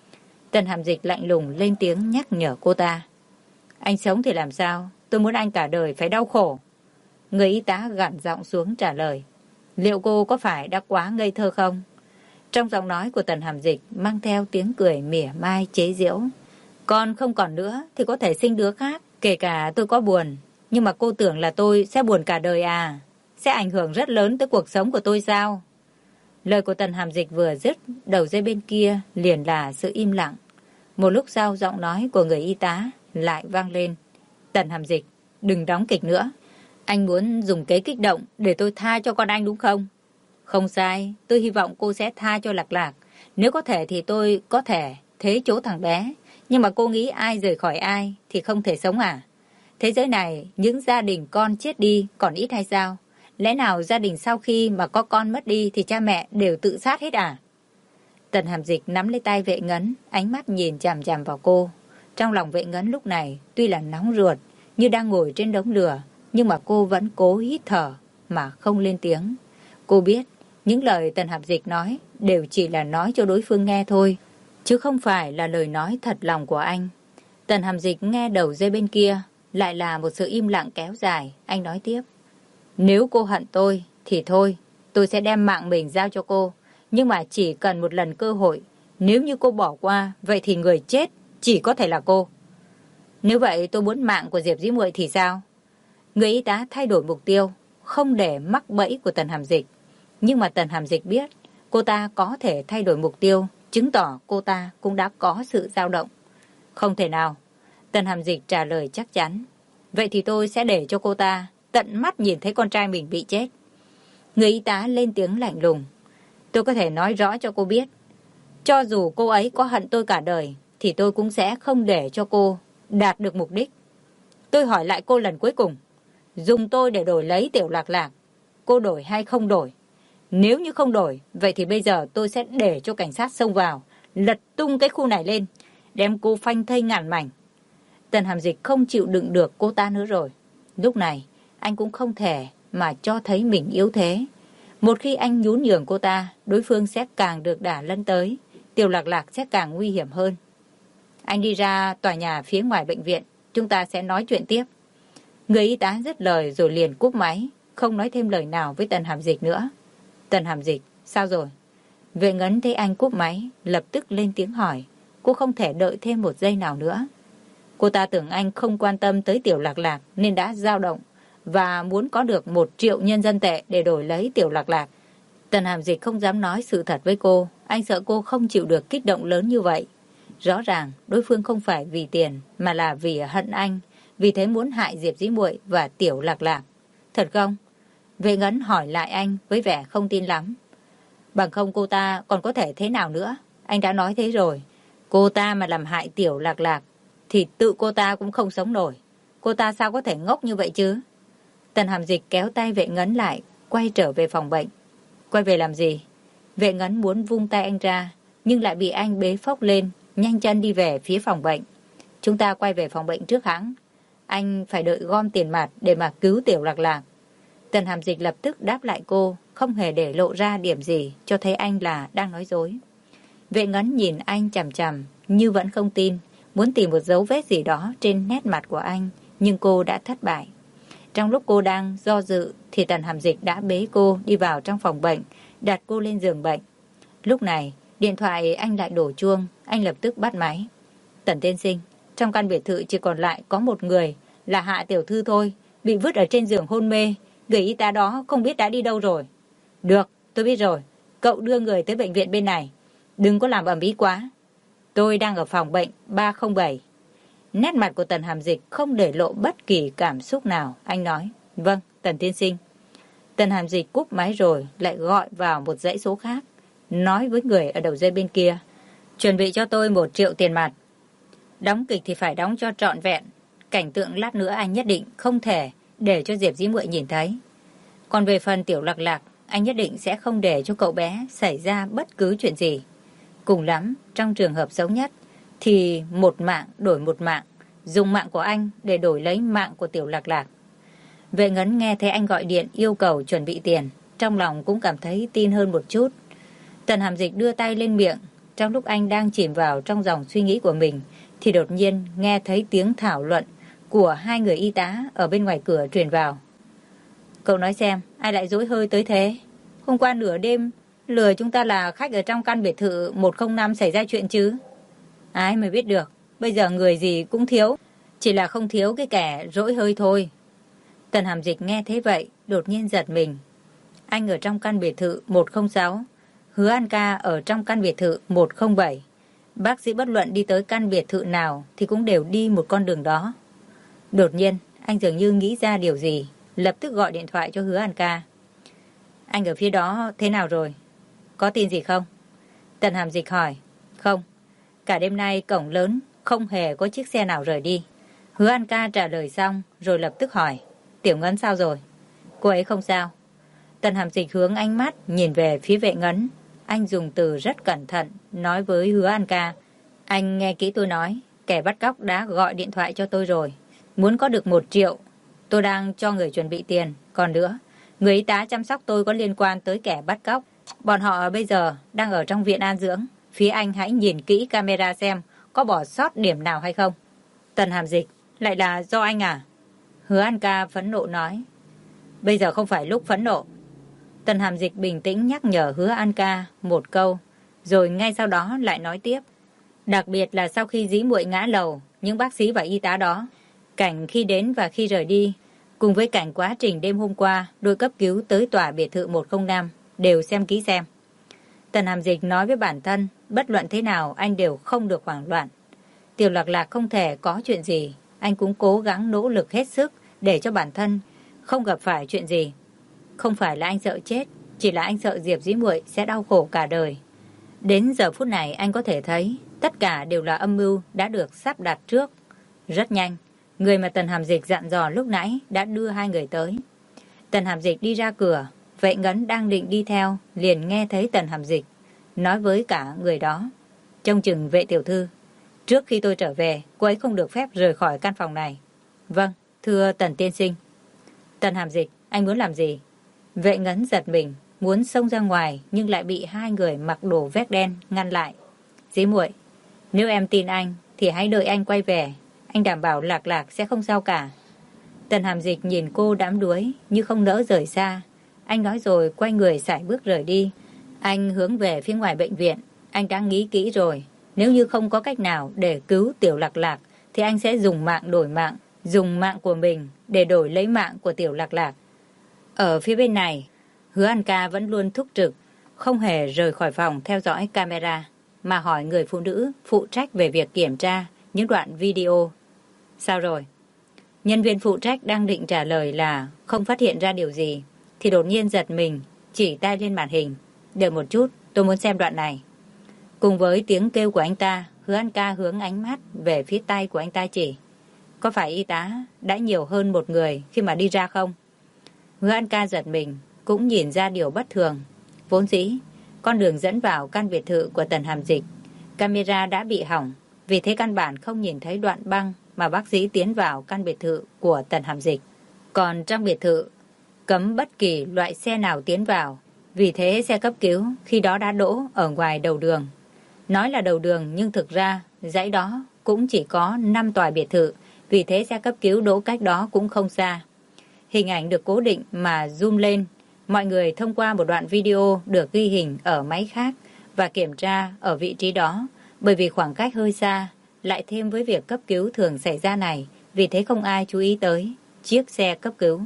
Speaker 1: Tần Hàm Dịch lạnh lùng lên tiếng nhắc nhở cô ta. Anh sống thì làm sao? Tôi muốn anh cả đời phải đau khổ. Người y tá gằn giọng xuống trả lời. Liệu cô có phải đã quá ngây thơ không? Trong giọng nói của Tần Hàm Dịch mang theo tiếng cười mỉa mai chế giễu. Con không còn nữa thì có thể sinh đứa khác. Kể cả tôi có buồn, nhưng mà cô tưởng là tôi sẽ buồn cả đời à? Sẽ ảnh hưởng rất lớn tới cuộc sống của tôi sao? Lời của Tần Hàm Dịch vừa dứt, đầu dây bên kia liền là sự im lặng. Một lúc sau giọng nói của người y tá lại vang lên. Tần Hàm Dịch, đừng đóng kịch nữa. Anh muốn dùng kế kích động để tôi tha cho con anh đúng không? Không sai, tôi hy vọng cô sẽ tha cho Lạc Lạc. Nếu có thể thì tôi có thể thế chỗ thằng bé. Nhưng mà cô nghĩ ai rời khỏi ai thì không thể sống à? Thế giới này, những gia đình con chết đi còn ít hay sao? Lẽ nào gia đình sau khi mà có con mất đi thì cha mẹ đều tự sát hết à? Tần Hàm Dịch nắm lấy tay Vệ Ngấn, ánh mắt nhìn chằm chằm vào cô. Trong lòng Vệ Ngấn lúc này tuy là nóng ruột như đang ngồi trên đống lửa, nhưng mà cô vẫn cố hít thở mà không lên tiếng. Cô biết những lời Tần Hàm Dịch nói đều chỉ là nói cho đối phương nghe thôi, chứ không phải là lời nói thật lòng của anh. Tần Hàm Dịch nghe đầu dây bên kia lại là một sự im lặng kéo dài. Anh nói tiếp. Nếu cô hận tôi thì thôi, tôi sẽ đem mạng mình giao cho cô. Nhưng mà chỉ cần một lần cơ hội. Nếu như cô bỏ qua, vậy thì người chết chỉ có thể là cô. Nếu vậy tôi muốn mạng của Diệp Dĩ Muội thì sao? Người y tá thay đổi mục tiêu, không để mắc bẫy của Tần Hàm Dịch. Nhưng mà Tần Hàm Dịch biết cô ta có thể thay đổi mục tiêu, chứng tỏ cô ta cũng đã có sự dao động. Không thể nào. Tần Hàm Dịch trả lời chắc chắn. Vậy thì tôi sẽ để cho cô ta tận mắt nhìn thấy con trai mình bị chết. Người y tá lên tiếng lạnh lùng. Tôi có thể nói rõ cho cô biết. Cho dù cô ấy có hận tôi cả đời, thì tôi cũng sẽ không để cho cô đạt được mục đích. Tôi hỏi lại cô lần cuối cùng. Dùng tôi để đổi lấy Tiểu Lạc Lạc. Cô đổi hay không đổi? Nếu như không đổi, vậy thì bây giờ tôi sẽ để cho cảnh sát xông vào, lật tung cái khu này lên, đem cô phanh thây ngàn mảnh. Tần Hàm Dịch không chịu đựng được cô ta nữa rồi. Lúc này, anh cũng không thể mà cho thấy mình yếu thế. Một khi anh nhún nhường cô ta, đối phương sẽ càng được đả lân tới. Tiểu Lạc Lạc sẽ càng nguy hiểm hơn. Anh đi ra tòa nhà phía ngoài bệnh viện, chúng ta sẽ nói chuyện tiếp. Người y tá dứt lời rồi liền cúp máy, không nói thêm lời nào với Tần Hàm Dịch nữa. Tần Hàm Dịch, sao rồi? Vệ Ngấn thấy anh cúp máy, lập tức lên tiếng hỏi. Cô không thể đợi thêm một giây nào nữa. Cô ta tưởng anh không quan tâm tới Tiểu Lạc Lạc nên đã dao động và muốn có được 1 triệu nhân dân tệ để đổi lấy Tiểu Lạc Lạc. Tần Hàm Dịch không dám nói sự thật với cô. Anh sợ cô không chịu được kích động lớn như vậy. Rõ ràng đối phương không phải vì tiền mà là vì hận anh, vì thế muốn hại Diệp Dĩ Muội và Tiểu Lạc Lạc. Thật không? Vệ Ngấn hỏi lại anh với vẻ không tin lắm. Bằng không cô ta còn có thể thế nào nữa? Anh đã nói thế rồi. Cô ta mà làm hại Tiểu Lạc Lạc thì tự cô ta cũng không sống nổi. Cô ta sao có thể ngốc như vậy chứ? Tần Hàm Dịch kéo tay Vệ Ngấn lại, quay trở về phòng bệnh. Quay về làm gì? Vệ Ngấn muốn vung tay anh ra, nhưng lại bị anh bế phốc lên, nhanh chân đi về phía phòng bệnh. Chúng ta quay về phòng bệnh trước hãng. Anh phải đợi gom tiền mặt để mà cứu Tiểu Lạc Lạc. Tần Hàm Dịch lập tức đáp lại cô, không hề để lộ ra điểm gì cho thấy anh là đang nói dối. Vệ Ngấn nhìn anh chằm chằm như vẫn không tin, muốn tìm một dấu vết gì đó trên nét mặt của anh, nhưng cô đã thất bại. Trong lúc cô đang do dự thì Tần Hàm Dịch đã bế cô đi vào trong phòng bệnh, đặt cô lên giường bệnh. Lúc này, điện thoại anh lại đổ chuông, anh lập tức bắt máy. Tần tiên sinh, trong căn biệt thự chỉ còn lại có một người là Hạ tiểu thư thôi, bị vứt ở trên giường hôn mê. Người y tá đó không biết đã đi đâu rồi. Được, tôi biết rồi. Cậu đưa người tới bệnh viện bên này. Đừng có làm ầm ĩ quá. Tôi đang ở phòng bệnh 307. Nét mặt của Tần Hàm Dịch không để lộ bất kỳ cảm xúc nào. Anh nói, vâng, Tần tiên sinh. Tần Hàm Dịch cúp máy rồi lại gọi vào một dãy số khác. Nói với người ở đầu dây bên kia, chuẩn bị cho tôi 1 triệu tiền mặt. Đóng kịch thì phải đóng cho trọn vẹn. Cảnh tượng lát nữa anh nhất định không thể để cho Diệp Dĩ Muội nhìn thấy. Còn về phần Tiểu Lạc Lạc, anh nhất định sẽ không để cho cậu bé xảy ra bất cứ chuyện gì. Cùng lắm, trong trường hợp xấu nhất, thì 1 mạng đổi 1 mạng, dùng mạng của anh để đổi lấy mạng của Tiểu Lạc Lạc. Vệ Ngấn nghe thấy anh gọi điện yêu cầu chuẩn bị tiền, trong lòng cũng cảm thấy tin hơn một chút. Tần Hàm Dịch đưa tay lên miệng, trong lúc anh đang chìm vào trong dòng suy nghĩ của mình, thì đột nhiên nghe thấy tiếng thảo luận của 2 người y tá ở bên ngoài cửa truyền vào. Cậu nói xem, ai lại dỗi hơi tới thế? Hôm qua nửa đêm, lừa chúng ta là khách ở trong căn biệt thự 105 xảy ra chuyện chứ? Ai mới biết được, bây giờ người gì cũng thiếu, chỉ là không thiếu cái kẻ dỗi hơi thôi. Tần Hàm Dịch nghe thế vậy, đột nhiên giật mình. Anh ở trong căn biệt thự 106, Hứa An Ca ở trong căn biệt thự 107. Bác sĩ bất luận đi tới căn biệt thự nào thì cũng đều đi một con đường đó. Đột nhiên, anh dường như nghĩ ra điều gì, lập tức gọi điện thoại cho Hứa An Ca. Anh ở phía đó thế nào rồi? Có tin gì không? Tần Hàm Dịch hỏi. Không, cả đêm nay cổng lớn không hề có chiếc xe nào rời đi. Hứa An Ca trả lời xong rồi lập tức hỏi. Tiểu Ngấn sao rồi? Cô ấy không sao. Tần Hàm Dịch hướng ánh mắt nhìn về phía Vệ Ngấn. Anh dùng từ rất cẩn thận nói với Hứa An Ca. Anh nghe kỹ tôi nói, kẻ bắt cóc đã gọi điện thoại cho tôi rồi. Muốn có được 1 triệu, tôi đang cho người chuẩn bị tiền. Còn nữa, người y tá chăm sóc tôi có liên quan tới kẻ bắt cóc. Bọn họ bây giờ đang ở trong viện an dưỡng. Phía anh hãy nhìn kỹ camera xem có bỏ sót điểm nào hay không. Tần Hàm Dịch, lại là do anh à? Hứa An Ca phẫn nộ nói. Bây giờ không phải lúc phẫn nộ. Tần Hàm Dịch bình tĩnh nhắc nhở Hứa An Ca một câu, rồi ngay sau đó lại nói tiếp. Đặc biệt là sau khi Dĩ Muội ngã lầu, những bác sĩ và y tá đó, cảnh khi đến và khi rời đi, cùng với cảnh quá trình đêm hôm qua đội cấp cứu tới tòa biệt thự 105, đều xem kỹ xem. Tần Hàm Dịch nói với bản thân, bất luận thế nào anh đều không được hoảng loạn. Tiểu Lạc Lạc không thể có chuyện gì, anh cũng cố gắng nỗ lực hết sức để cho bản thân không gặp phải chuyện gì. Không phải là anh sợ chết, chỉ là anh sợ Diệp Dĩ Muội sẽ đau khổ cả đời. Đến giờ phút này anh có thể thấy tất cả đều là âm mưu đã được sắp đặt trước. Rất nhanh, người mà Tần Hàm Dịch dặn dò lúc nãy đã đưa 2 người tới. Tần Hàm Dịch đi ra cửa, Vệ Ngấn đang định đi theo, liền nghe thấy Tần Hàm Dịch nói với cả người đó. Trông chừng Vệ tiểu thư, trước khi tôi trở về, cô ấy không được phép rời khỏi căn phòng này. Vâng, thưa Tần tiên sinh. Tần Hàm Dịch, anh muốn làm gì? Vệ Ngấn giật mình, muốn xông ra ngoài nhưng lại bị 2 người mặc đồ vest đen ngăn lại. Dĩ Muội, nếu em tin anh thì hãy đợi anh quay về, anh đảm bảo Lạc Lạc sẽ không sao cả. Tần Hàm Dịch nhìn cô đắm đuối như không nỡ rời xa. Anh nói rồi quay người sải bước rời đi. Anh hướng về phía ngoài bệnh viện. Anh đã nghĩ kỹ rồi, nếu như không có cách nào để cứu Tiểu Lạc Lạc thì anh sẽ dùng mạng đổi mạng, dùng mạng của mình để đổi lấy mạng của Tiểu Lạc Lạc. Ở phía bên này, Hứa An Ca vẫn luôn thúc trực, không hề rời khỏi phòng theo dõi camera, mà hỏi người phụ nữ phụ trách về việc kiểm tra những đoạn video. Sao rồi? Nhân viên phụ trách đang định trả lời là không phát hiện ra điều gì, thì đột nhiên giật mình, chỉ tay lên màn hình. Đợi một chút, tôi muốn xem đoạn này. Cùng với tiếng kêu của anh ta, Hứa An Ca hướng ánh mắt về phía tay của anh ta chỉ. Có phải y tá đã nhiều hơn một người khi mà đi ra không? Hứa An Ca giật mình, cũng nhìn ra điều bất thường. Vốn dĩ, con đường dẫn vào căn biệt thự của Tần Hàm Dịch Camera đã bị hỏng, vì thế căn bản không nhìn thấy đoạn băng mà bác sĩ tiến vào căn biệt thự của Tần Hàm Dịch. Còn trong biệt thự, cấm bất kỳ loại xe nào tiến vào. Vì thế xe cấp cứu khi đó đã đỗ ở ngoài đầu đường. Nói là đầu đường nhưng thực ra dãy đó cũng chỉ có 5 tòa biệt thự. Vì thế xe cấp cứu đỗ cách đó cũng không xa. Hình ảnh được cố định mà zoom lên. Mọi người thông qua một đoạn video được ghi hình ở máy khác và kiểm tra ở vị trí đó. Bởi vì khoảng cách hơi xa, lại thêm với việc cấp cứu thường xảy ra này, vì thế không ai chú ý tới chiếc xe cấp cứu.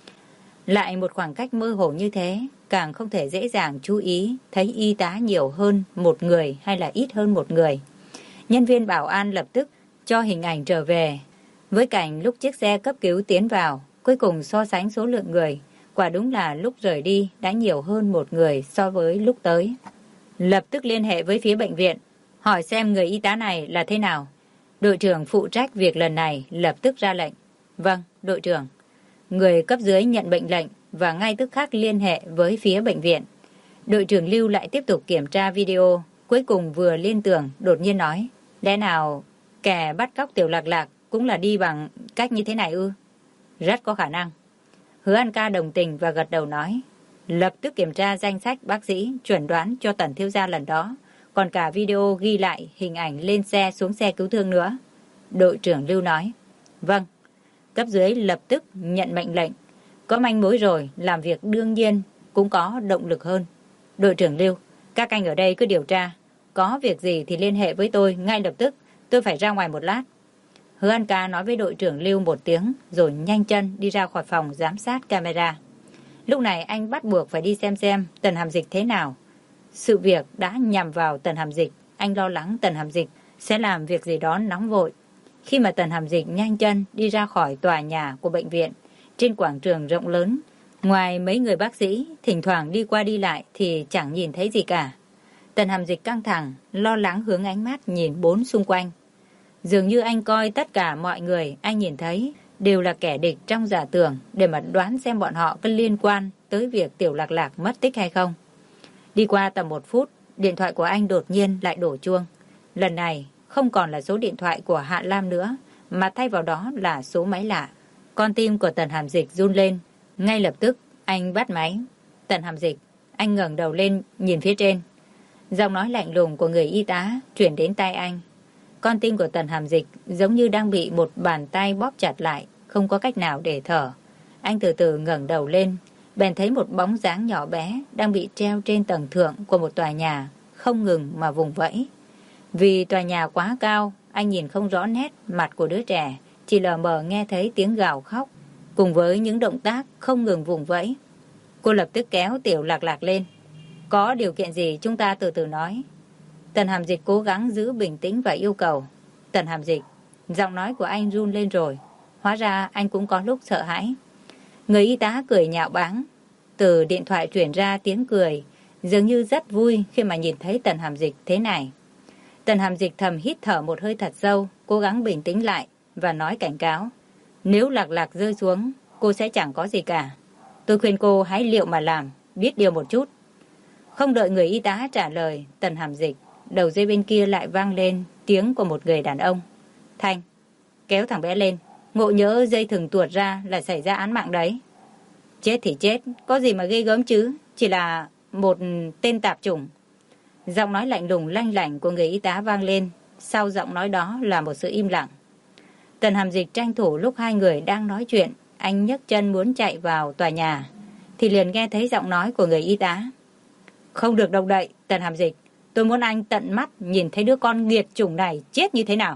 Speaker 1: Lại một khoảng cách mơ hồ như thế, càng không thể dễ dàng chú ý thấy y tá nhiều hơn một người hay là ít hơn một người. Nhân viên bảo an lập tức cho hình ảnh trở về với cảnh lúc chiếc xe cấp cứu tiến vào. Cuối cùng so sánh số lượng người, quả đúng là lúc rời đi đã nhiều hơn một người so với lúc tới. Lập tức liên hệ với phía bệnh viện, hỏi xem người y tá này là thế nào. Đội trưởng phụ trách việc lần này lập tức ra lệnh. Vâng, đội trưởng. Người cấp dưới nhận mệnh lệnh và ngay tức khắc liên hệ với phía bệnh viện. Đội trưởng Lưu lại tiếp tục kiểm tra video, cuối cùng vừa lên tường đột nhiên nói: lẽ nào kẻ bắt cóc Tiểu Lạc Lạc cũng là đi bằng cách như thế này ư? Rất có khả năng. Hứa An Ca đồng tình và gật đầu nói: lập tức kiểm tra danh sách bác sĩ chuẩn đoán cho Tần thiếu gia lần đó, còn cả video ghi lại hình ảnh lên xe xuống xe cứu thương nữa. Đội trưởng Lưu nói: vâng. Cấp dưới lập tức nhận mệnh lệnh. Có manh mối rồi, làm việc đương nhiên cũng có động lực hơn. Đội trưởng Lưu, các anh ở đây cứ điều tra, có việc gì thì liên hệ với tôi ngay lập tức, tôi phải ra ngoài một lát. Hứa An Ca nói với đội trưởng Lưu một tiếng rồi nhanh chân đi ra khỏi phòng giám sát camera. Lúc này anh bắt buộc phải đi xem Tần Hàm Dịch thế nào. Sự việc đã nhằm vào Tần Hàm Dịch, anh lo lắng Tần Hàm Dịch sẽ làm việc gì đó nóng vội. Khi mà Tần Hàm Dịch nhanh chân đi ra khỏi tòa nhà của bệnh viện, trên quảng trường rộng lớn, ngoài mấy người bác sĩ thỉnh thoảng đi qua đi lại thì chẳng nhìn thấy gì cả. Tần Hàm Dịch căng thẳng, lo lắng hướng ánh mắt nhìn bốn xung quanh. Dường như anh coi tất cả mọi người anh nhìn thấy đều là kẻ địch trong giả tưởng để mà đoán xem bọn họ có liên quan tới việc Tiểu Lạc Lạc mất tích hay không. Đi qua tầm 1 phút, điện thoại của anh đột nhiên lại đổ chuông. Lần này không còn là số điện thoại của Hạ Lam nữa, mà thay vào đó là số máy lạ. Con tim của Tần Hàm Dịch run lên. Ngay lập tức anh bắt máy. Tần Hàm Dịch, anh ngẩng đầu lên nhìn phía trên. Giọng nói lạnh lùng của người y tá chuyển đến tai anh. Con tim của Tần Hàm Dịch giống như đang bị một bàn tay bóp chặt lại, không có cách nào để thở. Anh từ từ ngẩng đầu lên, bèn thấy một bóng dáng nhỏ bé đang bị treo trên tầng thượng của một tòa nhà, không ngừng mà vùng vẫy. Vì tòa nhà quá cao, anh nhìn không rõ nét mặt của đứa trẻ, chỉ lờ mờ nghe thấy tiếng gào khóc, cùng với những động tác không ngừng vùng vẫy. Cô lập tức kéo Tiểu Lạc Lạc lên. Có điều kiện gì chúng ta từ từ nói. Tần Hàm Dịch cố gắng giữ bình tĩnh và yêu cầu. Tần Hàm Dịch, giọng nói của anh run lên rồi. Hóa ra anh cũng có lúc sợ hãi. Người y tá cười nhạo báng. Từ điện thoại truyền ra tiếng cười, dường như rất vui khi mà nhìn thấy Tần Hàm Dịch thế này. Tần Hàm Dịch thầm hít thở một hơi thật sâu, cố gắng bình tĩnh lại và nói cảnh cáo. Nếu Lạc Lạc rơi xuống, cô sẽ chẳng có gì cả. Tôi khuyên cô hãy liệu mà làm, biết điều một chút. Không đợi người y tá trả lời Tần Hàm Dịch, đầu dây bên kia lại vang lên tiếng của một người đàn ông. Thanh, kéo thằng bé lên, ngộ nhỡ dây thừng tuột ra là xảy ra án mạng đấy. Chết thì chết, có gì mà ghê gớm chứ, chỉ là một tên tạp chủng. Giọng nói lạnh lùng lanh lảnh của người y tá vang lên, sau giọng nói đó là một sự im lặng. Tần Hàm Dịch tranh thủ lúc hai người đang nói chuyện, anh nhấc chân muốn chạy vào tòa nhà, thì liền nghe thấy giọng nói của người y tá. Không được động đậy, Tần Hàm Dịch, tôi muốn anh tận mắt nhìn thấy đứa con nghiệt chủng này chết như thế nào.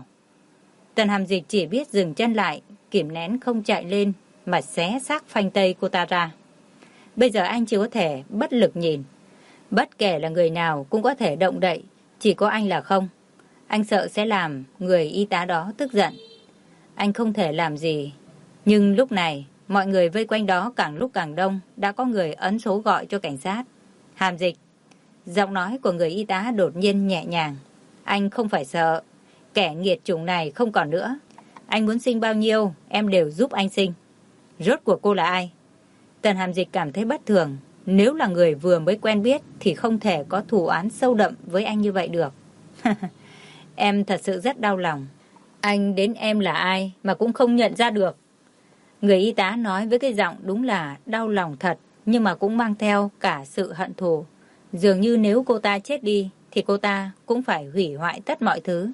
Speaker 1: Tần Hàm Dịch chỉ biết dừng chân lại, kìm nén không chạy lên, mà xé xác phanh tây cô ta ra. Bây giờ anh chỉ có thể bất lực nhìn. Bất kể là người nào cũng có thể động đậy, chỉ có anh là không. Anh sợ sẽ làm người y tá đó tức giận. Anh không thể làm gì. Nhưng lúc này, mọi người vây quanh đó càng lúc càng đông, đã có người ấn số gọi cho cảnh sát. Hàm Dịch. Giọng nói của người y tá đột nhiên nhẹ nhàng. Anh không phải sợ. Kẻ nghiệt chủng này không còn nữa. Anh muốn sinh bao nhiêu, em đều giúp anh sinh. Rốt cuộc cô là ai? Tần Hàm Dịch cảm thấy bất thường. Nếu là người vừa mới quen biết thì không thể có thù oán sâu đậm với anh như vậy được. Em thật sự rất đau lòng. Anh đến em là ai mà cũng không nhận ra được. Người y tá nói với cái giọng đúng là đau lòng thật, nhưng mà cũng mang theo cả sự hận thù. Dường như nếu cô ta chết đi thì cô ta cũng phải hủy hoại tất mọi thứ.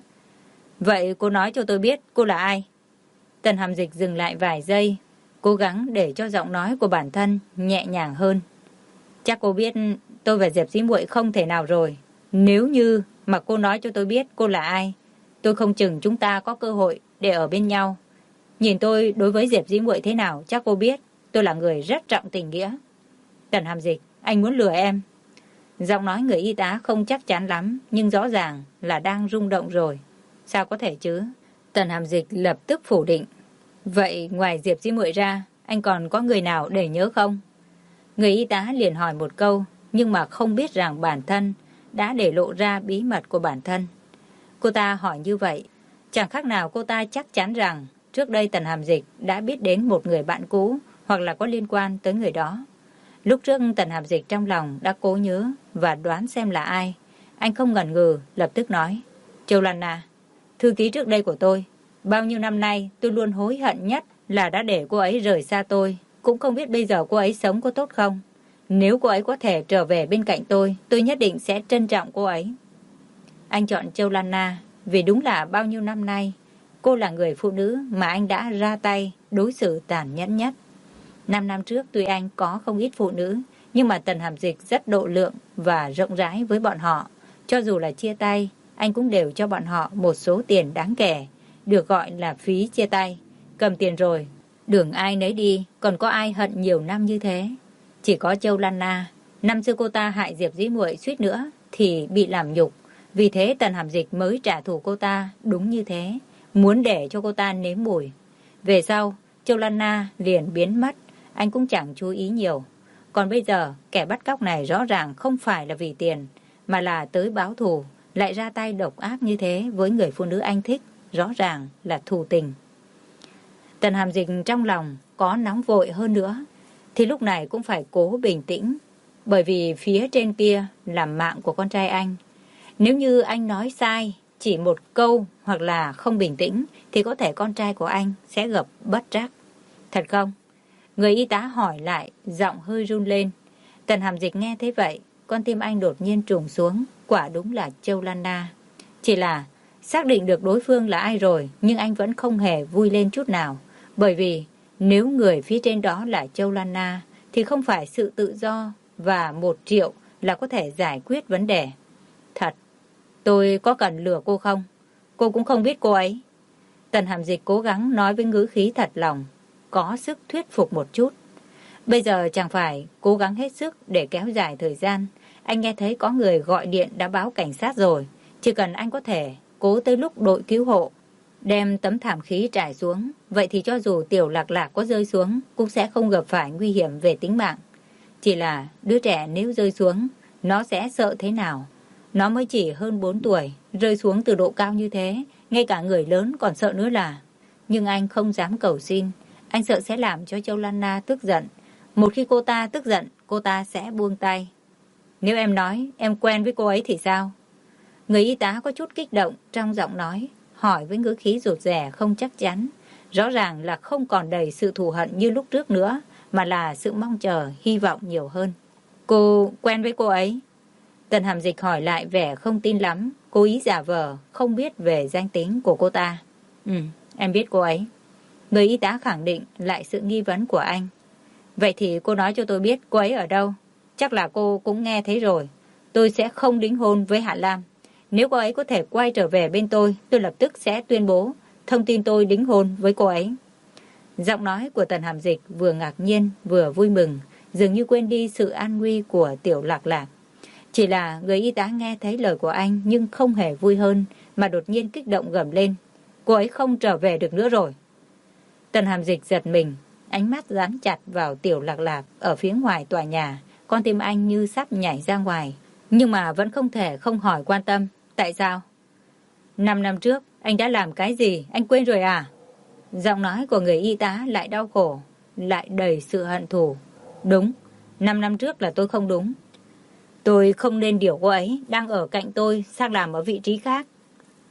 Speaker 1: Vậy cô nói cho tôi biết cô là ai? Tần Hàm Dịch dừng lại vài giây, cố gắng để cho giọng nói của bản thân nhẹ nhàng hơn. Chắc cô biết tôi và Diệp Dĩ Muội không thể nào rồi. Nếu như mà cô nói cho tôi biết cô là ai, tôi không chừng chúng ta có cơ hội để ở bên nhau. Nhìn tôi đối với Diệp Dĩ Muội thế nào chắc cô biết tôi là người rất trọng tình nghĩa. Tần Hàm Dịch, anh muốn lừa em. Giọng nói người y tá không chắc chắn lắm, nhưng rõ ràng là đang rung động rồi. Sao có thể chứ? Tần Hàm Dịch lập tức phủ định. Vậy ngoài Diệp Dĩ Muội ra, anh còn có người nào để nhớ không? Người y tá liền hỏi một câu, nhưng mà không biết rằng bản thân đã để lộ ra bí mật của bản thân. Cô ta hỏi như vậy, chẳng khác nào cô ta chắc chắn rằng trước đây Tần Hàm Dịch đã biết đến một người bạn cũ hoặc là có liên quan tới người đó. Lúc trước Tần Hàm Dịch trong lòng đã cố nhớ và đoán xem là ai. Anh không ngần ngừ, lập tức nói. Châu Lan Na, thư ký trước đây của tôi. Bao nhiêu năm nay tôi luôn hối hận nhất là đã để cô ấy rời xa tôi. Cũng không biết bây giờ cô ấy sống có tốt không. Nếu cô ấy có thể trở về bên cạnh tôi nhất định sẽ trân trọng cô ấy. Anh chọn Châu Lan Na vì đúng là bao nhiêu năm nay cô là người phụ nữ mà anh đã ra tay đối xử tàn nhẫn nhất. 5 năm trước tuy anh có không ít phụ nữ, nhưng mà Tần Hàm Dịch rất độ lượng và rộng rãi với bọn họ. Cho dù là chia tay, anh cũng đều cho bọn họ một số tiền đáng kể, được gọi là phí chia tay. Cầm tiền rồi, đường ai nấy đi, còn có ai hận nhiều năm như thế. Chỉ có Châu Lan Na, năm xưa cô ta hại Diệp Dĩ Muội suýt nữa thì bị làm nhục. Vì thế Tần Hàm Dịch mới trả thù cô ta đúng như thế, muốn để cho cô ta nếm mùi. Về sau, Châu Lan Na liền biến mất, anh cũng chẳng chú ý nhiều. Còn bây giờ, kẻ bắt cóc này rõ ràng không phải là vì tiền, mà là tới báo thù, lại ra tay độc ác như thế với người phụ nữ anh thích, rõ ràng là thù tình. Tần Hàm Dịch trong lòng có nóng vội hơn nữa, thì lúc này cũng phải cố bình tĩnh, bởi vì phía trên kia là mạng của con trai anh. Nếu như anh nói sai chỉ một câu hoặc là không bình tĩnh thì có thể con trai của anh sẽ gặp bất trắc. Thật không? Người y tá hỏi lại, giọng hơi run lên. Tần Hàm Dịch nghe thế vậy, con tim anh đột nhiên trùng xuống, quả đúng là Châu Lan Na. Chỉ là xác định được đối phương là ai rồi, nhưng anh vẫn không hề vui lên chút nào. Bởi vì nếu người phía trên đó là Châu Lan Na thì không phải sự tự do và 1 triệu là có thể giải quyết vấn đề. Thật, tôi có cần lừa cô không? Cô cũng không biết cô ấy. Tần Hàm Dịch cố gắng nói với ngữ khí thật lòng, có sức thuyết phục một chút. Bây giờ chẳng phải cố gắng hết sức để kéo dài thời gian. Anh nghe thấy có người gọi điện đã báo cảnh sát rồi. Chỉ cần anh có thể cố tới lúc đội cứu hộ đem tấm thảm khí trải xuống, vậy thì cho dù Tiểu Lạc Lạc có rơi xuống cũng sẽ không gặp phải nguy hiểm về tính mạng. Chỉ là đứa trẻ nếu rơi xuống, nó sẽ sợ thế nào? Nó mới chỉ hơn 4 tuổi, rơi xuống từ độ cao như thế, ngay cả người lớn còn sợ nữa là. Nhưng anh không dám cầu xin, anh sợ sẽ làm cho Châu Lan Na tức giận. Một khi cô ta tức giận, cô ta sẽ buông tay. Nếu em nói em quen với cô ấy thì sao? Người y tá có chút kích động trong giọng nói, hỏi với ngữ khí rụt rè không chắc chắn. Rõ ràng là không còn đầy sự thù hận như lúc trước nữa, mà là sự mong chờ, hy vọng nhiều hơn. Cô quen với cô ấy? Tần Hàm Dịch hỏi lại vẻ không tin lắm, cố ý giả vờ không biết về danh tính của cô ta. Em biết cô ấy. Người y tá khẳng định lại sự nghi vấn của anh. Vậy thì cô nói cho tôi biết cô ấy ở đâu. Chắc là cô cũng nghe thấy rồi. Tôi sẽ không đính hôn với Hạ Lam. Nếu cô ấy có thể quay trở về bên tôi lập tức sẽ tuyên bố thông tin tôi đính hôn với cô ấy. Giọng nói của Tần Hàm Dịch vừa ngạc nhiên vừa vui mừng, dường như quên đi sự an nguy của Tiểu Lạc Lạc. Chỉ là người y tá nghe thấy lời của anh nhưng không hề vui hơn, mà đột nhiên kích động gầm lên. Cô ấy không trở về được nữa rồi. Tần Hàm Dịch giật mình, ánh mắt dán chặt vào Tiểu Lạc Lạc ở phía ngoài tòa nhà. Con tim anh như sắp nhảy ra ngoài, nhưng mà vẫn không thể không hỏi quan tâm. Tại sao? 5 năm trước, anh đã làm cái gì? Anh quên rồi à? Giọng nói của người y tá lại đau khổ, lại đầy sự hận thù. Đúng, 5 năm trước là tôi không đúng. Tôi không nên điều cô ấy đang ở cạnh tôi sang làm ở vị trí khác.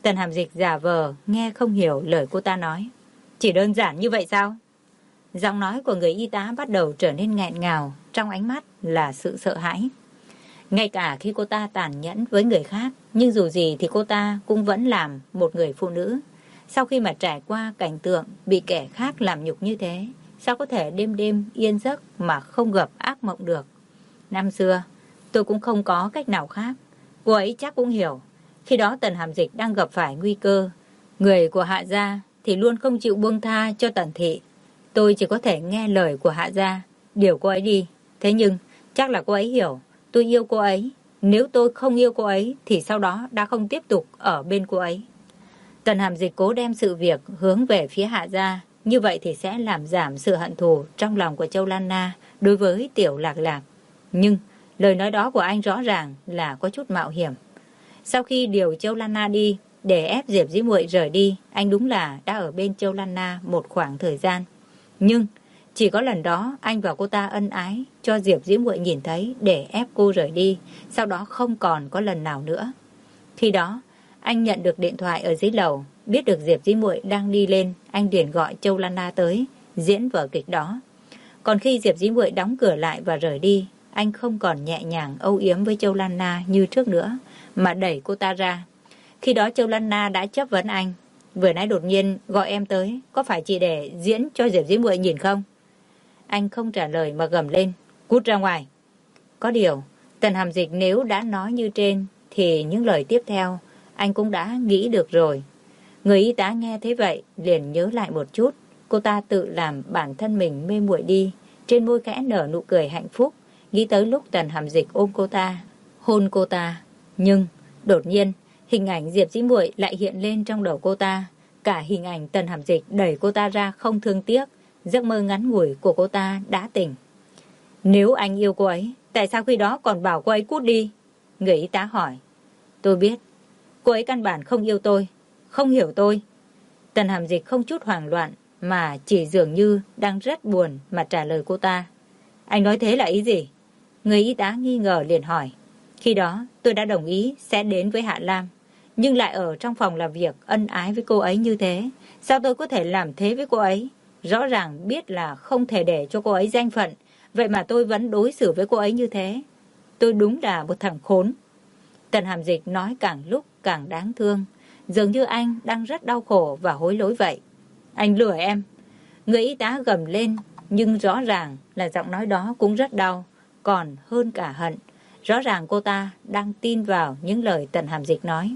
Speaker 1: Tần Hàm Dịch giả vờ nghe không hiểu lời cô ta nói. Chỉ đơn giản như vậy sao? Giọng nói của người y tá bắt đầu trở nên nghẹn ngào, trong ánh mắt là sự sợ hãi. Ngay cả khi cô ta tàn nhẫn với người khác, nhưng dù gì thì cô ta cũng vẫn làm một người phụ nữ. Sau khi mà trải qua cảnh tượng bị kẻ khác làm nhục như thế, sao có thể đêm đêm yên giấc mà không gặp ác mộng được? Năm xưa, tôi cũng không có cách nào khác. Cô ấy chắc cũng hiểu. Khi đó Tần Hàm Dịch đang gặp phải nguy cơ. Người của Hạ gia thì luôn không chịu buông tha cho Tần thị. Tôi chỉ có thể nghe lời của Hạ gia, điều cô ấy đi. Thế nhưng, chắc là cô ấy hiểu. Tôi yêu cô ấy. Nếu tôi không yêu cô ấy thì sau đó đã không tiếp tục ở bên cô ấy. Tần Hàm Dịch cố đem sự việc hướng về phía Hạ gia. Như vậy thì sẽ làm giảm sự hận thù trong lòng của Châu Lan Na đối với Tiểu Lạc Lạc. Nhưng lời nói đó của anh rõ ràng là có chút mạo hiểm. Sau khi điều Châu Lan Na đi để ép Diệp Dĩ Muội rời đi, anh đúng là đã ở bên Châu Lan Na một khoảng thời gian. Nhưng chỉ có lần đó anh và cô ta ân ái cho Diệp Dĩ Muội nhìn thấy để ép cô rời đi, sau đó không còn có lần nào nữa. Khi đó, anh nhận được điện thoại ở dưới lầu, biết được Diệp Dĩ Muội đang đi lên, anh liền gọi Châu Lan Na tới diễn vở kịch đó. Còn khi Diệp Dĩ Muội đóng cửa lại và rời đi, anh không còn nhẹ nhàng âu yếm với Châu Lan Na như trước nữa, mà đẩy cô ta ra. Khi đó Châu Lan Na đã chất vấn anh. Vừa nãy đột nhiên gọi em tới, có phải chỉ để diễn cho Diệp Dĩ Muội nhìn không? Anh không trả lời mà gầm lên, cút ra ngoài. Có điều, Tần Hàm Dịch nếu đã nói như trên, thì những lời tiếp theo, anh cũng đã nghĩ được rồi. Người y tá nghe thế vậy, liền nhớ lại một chút. Cô ta tự làm bản thân mình mê muội đi, trên môi khẽ nở nụ cười hạnh phúc, nghĩ tới lúc Tần Hàm Dịch ôm cô ta, hôn cô ta. Nhưng, đột nhiên, hình ảnh Diệp Dĩ Muội lại hiện lên trong đầu cô ta. Cả hình ảnh Tần Hàm Dịch đẩy cô ta ra không thương tiếc, giấc mơ ngắn ngủi của cô ta đã tỉnh. Nếu anh yêu cô ấy, tại sao khi đó còn bảo cô ấy cút đi? Người y tá hỏi. Tôi biết, cô ấy căn bản không yêu tôi, không hiểu tôi. Tần Hàm Dịch không chút hoảng loạn, mà chỉ dường như đang rất buồn mà trả lời cô ta. Anh nói thế là ý gì? Người y tá nghi ngờ liền hỏi. Khi đó tôi đã đồng ý sẽ đến với Hạ Lam, nhưng lại ở trong phòng làm việc ân ái với cô ấy như thế. Sao tôi có thể làm thế với cô ấy? Rõ ràng biết là không thể để cho cô ấy danh phận, vậy mà tôi vẫn đối xử với cô ấy như thế. Tôi đúng là một thằng khốn. Tần Hàm Dịch nói càng lúc càng đáng thương, dường như anh đang rất đau khổ và hối lỗi vậy. Anh lừa em. Người y tá gầm lên, nhưng rõ ràng là giọng nói đó cũng rất đau, còn hơn cả hận. Rõ ràng cô ta đang tin vào những lời Tần Hàm Dịch nói.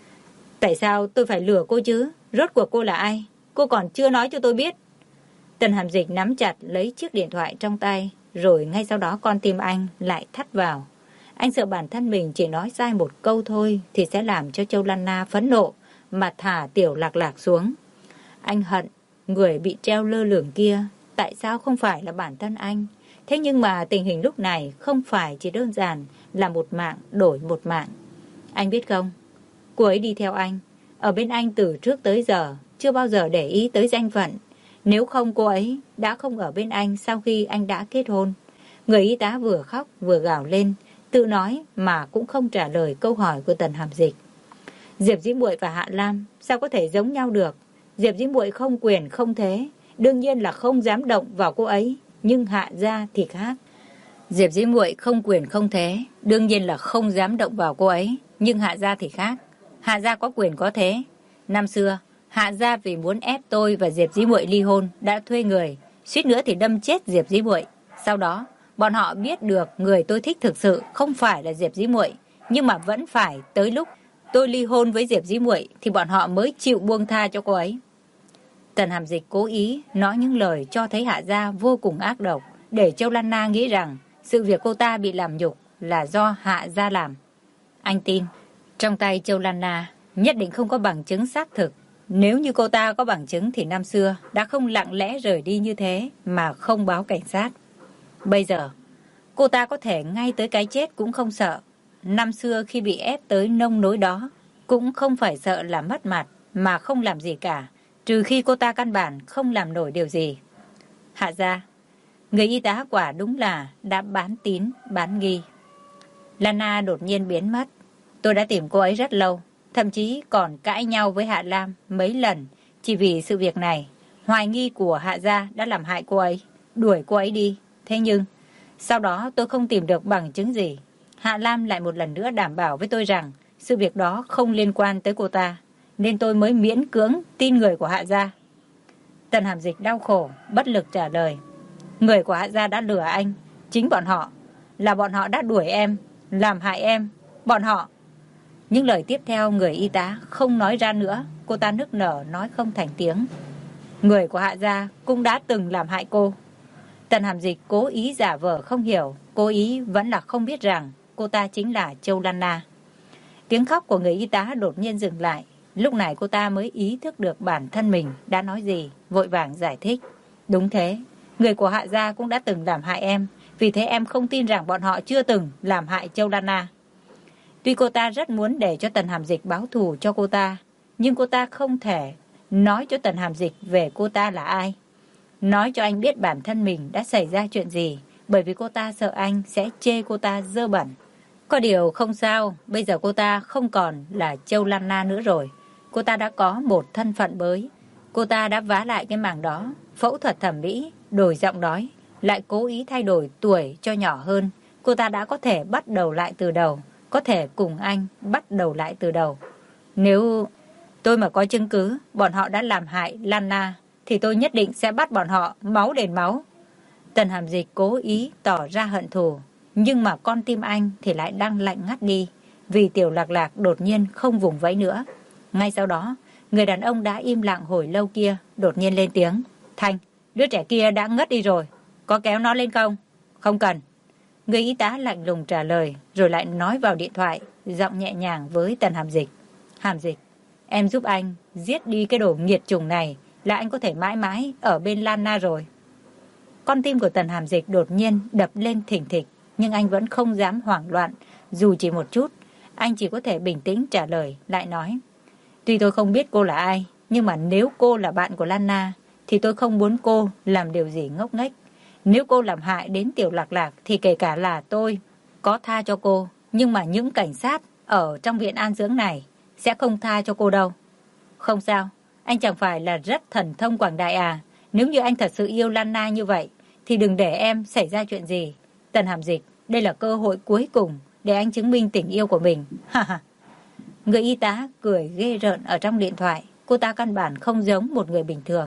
Speaker 1: Tại sao tôi phải lừa cô chứ? Rốt cuộc cô là ai? Cô còn chưa nói cho tôi biết. Tần Hàm Dịch nắm chặt lấy chiếc điện thoại trong tay, rồi ngay sau đó con tim anh lại thắt vào. Anh sợ bản thân mình chỉ nói sai một câu thôi thì sẽ làm cho Châu Lan Na phẫn nộ mà thả Tiểu Lạc Lạc xuống. Anh hận người bị treo lơ lửng kia, tại sao không phải là bản thân anh? Thế nhưng mà tình hình lúc này không phải chỉ đơn giản là một mạng đổi một mạng. Anh biết không, cô ấy đi theo anh, ở bên anh từ trước tới giờ, chưa bao giờ để ý tới danh phận. Nếu không cô ấy đã không ở bên anh sau khi anh đã kết hôn. Người y tá vừa khóc vừa gào lên, tự nói mà cũng không trả lời câu hỏi của Tần Hàm Dịch. Diệp Dĩ Muội và Hạ Lam sao có thể giống nhau được? Diệp Dĩ Muội không quyền không thế, đương nhiên là không dám động vào cô ấy, nhưng Hạ gia thì khác. Diệp Dĩ Muội không quyền không thế, đương nhiên là không dám động vào cô ấy, nhưng Hạ gia thì khác. Hạ gia có quyền có thế. Năm xưa, Hạ gia vì muốn ép tôi và Diệp Dĩ Muội ly hôn đã thuê người, suýt nữa thì đâm chết Diệp Dĩ Muội. Sau đó, bọn họ biết được người tôi thích thực sự không phải là Diệp Dĩ Muội, nhưng mà vẫn phải tới lúc tôi ly hôn với Diệp Dĩ Muội thì bọn họ mới chịu buông tha cho cô ấy. Tần Hàm Dịch cố ý nói những lời cho thấy Hạ gia vô cùng ác độc, để Châu Lan Na nghĩ rằng sự việc cô ta bị làm nhục là do Hạ gia làm. Anh tin, trong tay Châu Lan Na nhất định không có bằng chứng xác thực. Nếu như cô ta có bằng chứng thì năm xưa đã không lặng lẽ rời đi như thế mà không báo cảnh sát. Bây giờ, cô ta có thể ngay tới cái chết cũng không sợ. Năm xưa khi bị ép tới nông nỗi đó, cũng không phải sợ là mất mặt mà không làm gì cả, trừ khi cô ta căn bản không làm nổi điều gì. Hạ gia, người y tá quả đúng là đã bán tín, bán nghi. Lana đột nhiên biến mất. Tôi đã tìm cô ấy rất lâu. thậm chí còn cãi nhau với Hạ Lam mấy lần chỉ vì sự việc này. Hoài nghi của Hạ gia đã làm hại cô ấy, đuổi cô ấy đi. Thế nhưng sau đó tôi không tìm được bằng chứng gì. Hạ Lam lại một lần nữa đảm bảo với tôi rằng sự việc đó không liên quan tới cô ta, nên tôi mới miễn cưỡng tin người của Hạ gia. Tần Hàm Dịch đau khổ, bất lực trả lời. Người của Hạ gia đã lừa anh. Chính bọn họ. Là bọn họ đã đuổi em, làm hại em. Bọn họ. Những lời tiếp theo người y tá không nói ra nữa. Cô ta nức nở nói không thành tiếng. Người của Hạ gia cũng đã từng làm hại cô. Tần Hàm Dịch cố ý giả vờ không hiểu. Cố ý vẫn là không biết rằng cô ta chính là Châu Lan Na. Tiếng khóc của người y tá đột nhiên dừng lại. Lúc này cô ta mới ý thức được bản thân mình đã nói gì, vội vàng giải thích. Đúng thế, người của Hạ gia cũng đã từng làm hại em, vì thế em không tin rằng bọn họ chưa từng làm hại Châu Lan Na. Tuy cô ta rất muốn để cho Tần Hàm Dịch báo thù cho cô ta, nhưng cô ta không thể nói cho Tần Hàm Dịch về cô ta là ai. Nói cho anh biết bản thân mình đã xảy ra chuyện gì, bởi vì cô ta sợ anh sẽ chê cô ta dơ bẩn. Có điều không sao, bây giờ cô ta không còn là Châu Lan Na nữa rồi. Cô ta đã có một thân phận mới. Cô ta đã vá lại cái màng đó, phẫu thuật thẩm mỹ, đổi giọng nói, lại cố ý thay đổi tuổi cho nhỏ hơn. Cô ta đã có thể bắt đầu lại từ đầu, có thể cùng anh bắt đầu lại từ đầu. Nếu tôi mà có chứng cứ bọn họ đã làm hại Lan Na, thì tôi nhất định sẽ bắt bọn họ máu đền máu. Tần Hàm Dịch cố ý tỏ ra hận thù, nhưng mà con tim anh thì lại đang lạnh ngắt đi, vì Tiểu Lạc Lạc đột nhiên không vùng vẫy nữa. Ngay sau đó, người đàn ông đã im lặng hồi lâu kia đột nhiên lên tiếng. Thanh, đứa trẻ kia đã ngất đi rồi, có kéo nó lên không? Không cần. Người y tá lạnh lùng trả lời, rồi lại nói vào điện thoại, giọng nhẹ nhàng với Tần Hàm Dịch. Hàm Dịch, em giúp anh giết đi cái đồ nghiệt chủng này là anh có thể mãi mãi ở bên Lan Na rồi. Con tim của Tần Hàm Dịch đột nhiên đập lên thình thịch, nhưng anh vẫn không dám hoảng loạn, dù chỉ một chút. Anh chỉ có thể bình tĩnh trả lời, lại nói. Tuy tôi không biết cô là ai, nhưng mà nếu cô là bạn của Lan Na, thì tôi không muốn cô làm điều gì ngốc nghếch. Nếu cô làm hại đến Tiểu Lạc Lạc, thì kể cả là tôi có tha cho cô, nhưng mà những cảnh sát ở trong viện an dưỡng này sẽ không tha cho cô đâu. Không sao, anh chẳng phải là rất thần thông quảng đại à? Nếu như anh thật sự yêu Lan Na như vậy, thì đừng để em xảy ra chuyện gì. Tần Hàm Dịch, đây là cơ hội cuối cùng để anh chứng minh tình yêu của mình. Ha ha. Người y tá cười ghê rợn ở trong điện thoại. Cô ta căn bản không giống một người bình thường.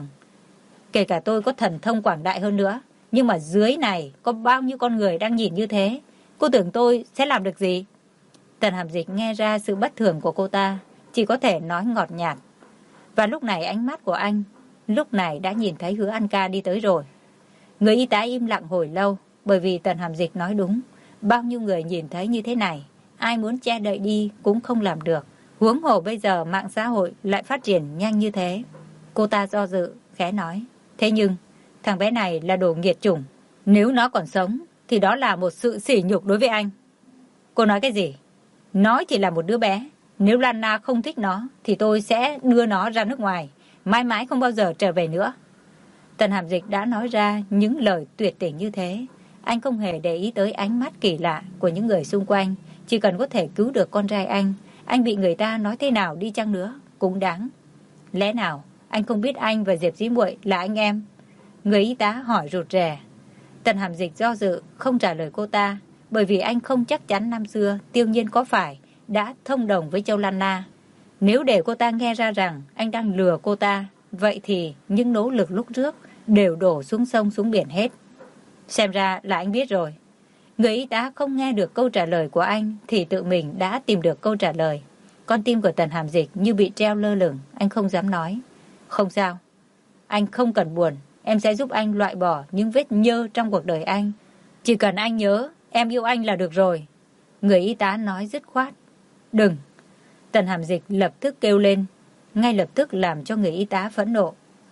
Speaker 1: Kể cả tôi có thần thông quảng đại hơn nữa, nhưng mà dưới này có bao nhiêu con người đang nhìn như thế, cô tưởng tôi sẽ làm được gì? Tần Hàm Dịch nghe ra sự bất thường của cô ta, chỉ có thể nói ngọt nhạt. Và lúc này ánh mắt của anh lúc này đã nhìn thấy Hứa An Ca đi tới rồi. Người y tá im lặng hồi lâu, bởi vì Tần Hàm Dịch nói đúng. Bao nhiêu người nhìn thấy như thế này, ai muốn che đậy đi cũng không làm được. Huống hồ bây giờ mạng xã hội lại phát triển nhanh như thế. Cô ta do dự, khẽ nói. Thế nhưng, thằng bé này là đồ nghiệt chủng. Nếu nó còn sống, thì đó là một sự sỉ nhục đối với anh. Cô nói cái gì? Nói chỉ là một đứa bé. Nếu Lan Na không thích nó, thì tôi sẽ đưa nó ra nước ngoài. Mãi mãi không bao giờ trở về nữa. Tần Hàm Dịch đã nói ra những lời tuyệt tình như thế. Anh không hề để ý tới ánh mắt kỳ lạ của những người xung quanh. Chỉ cần có thể cứu được con trai anh bị người ta nói thế nào đi chăng nữa cũng đáng. Lẽ nào anh không biết anh và Diệp Dĩ Muội là anh em? Người y tá hỏi rụt rè. Tần Hàm Dịch do dự không trả lời cô ta, bởi vì anh không chắc chắn năm xưa Tiêu Nhiên có phải đã thông đồng với Châu Lan Na. Nếu để cô ta nghe ra rằng anh đang lừa cô ta, vậy thì những nỗ lực lúc trước đều đổ xuống sông xuống biển hết. Xem ra là anh biết rồi. Người y tá không nghe được câu trả lời của anh thì tự mình đã tìm được câu trả lời. Con tim của Tần Hàm Dịch như bị treo lơ lửng, anh không dám nói. Không sao, anh không cần buồn, em sẽ giúp anh loại bỏ những vết nhơ trong cuộc đời anh. Chỉ cần anh nhớ em yêu anh là được rồi. Người y tá nói dứt khoát. Đừng. Tần Hàm Dịch lập tức kêu lên, ngay lập tức làm cho người y tá phẫn nộ.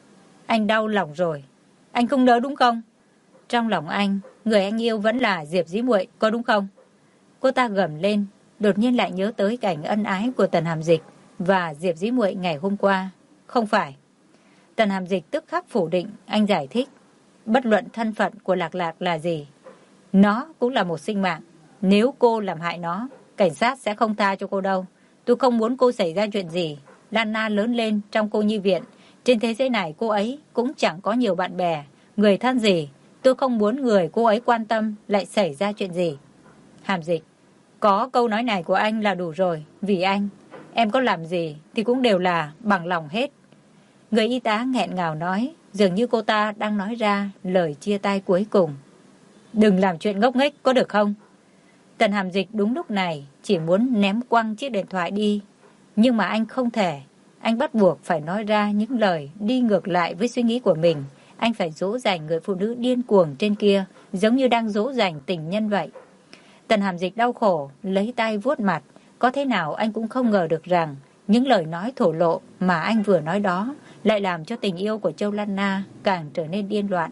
Speaker 1: Anh đau lòng rồi, anh không nỡ đúng không? Trong lòng anh, người anh yêu vẫn là Diệp Dĩ Muội, có đúng không? Cô ta gầm lên, đột nhiên lại nhớ tới cảnh ân ái của Tần Hàm Dịch và Diệp Dĩ Muội ngày hôm qua. Không phải. Tần Hàm Dịch tức khắc phủ định, anh giải thích. Bất luận thân phận của Lạc Lạc là gì, nó cũng là một sinh mạng. Nếu cô làm hại nó, cảnh sát sẽ không tha cho cô đâu. Tôi không muốn cô xảy ra chuyện gì. Lana lớn lên trong cô nhi viện. Trên thế giới này cô ấy cũng chẳng có nhiều bạn bè, người thân gì. Tôi không muốn người cô ấy quan tâm lại xảy ra chuyện gì. Hàm Dịch: có câu nói này của anh là đủ rồi. Vì anh, em có làm gì thì cũng đều là bằng lòng hết. Người y tá nghẹn ngào nói, dường như cô ta đang nói ra lời chia tay cuối cùng. Đừng làm chuyện ngốc nghếch có được không? Tần Hàm Dịch đúng lúc này chỉ muốn ném quăng chiếc điện thoại đi. Nhưng mà anh không thể. Anh bắt buộc phải nói ra những lời đi ngược lại với suy nghĩ của mình. Anh phải dỗ dành người phụ nữ điên cuồng trên kia, giống như đang dỗ dành tình nhân vậy. Tần Hàm Dịch đau khổ, lấy tay vuốt mặt. Có thế nào anh cũng không ngờ được rằng những lời nói thổ lộ mà anh vừa nói đó lại làm cho tình yêu của Châu Lan Na càng trở nên điên loạn.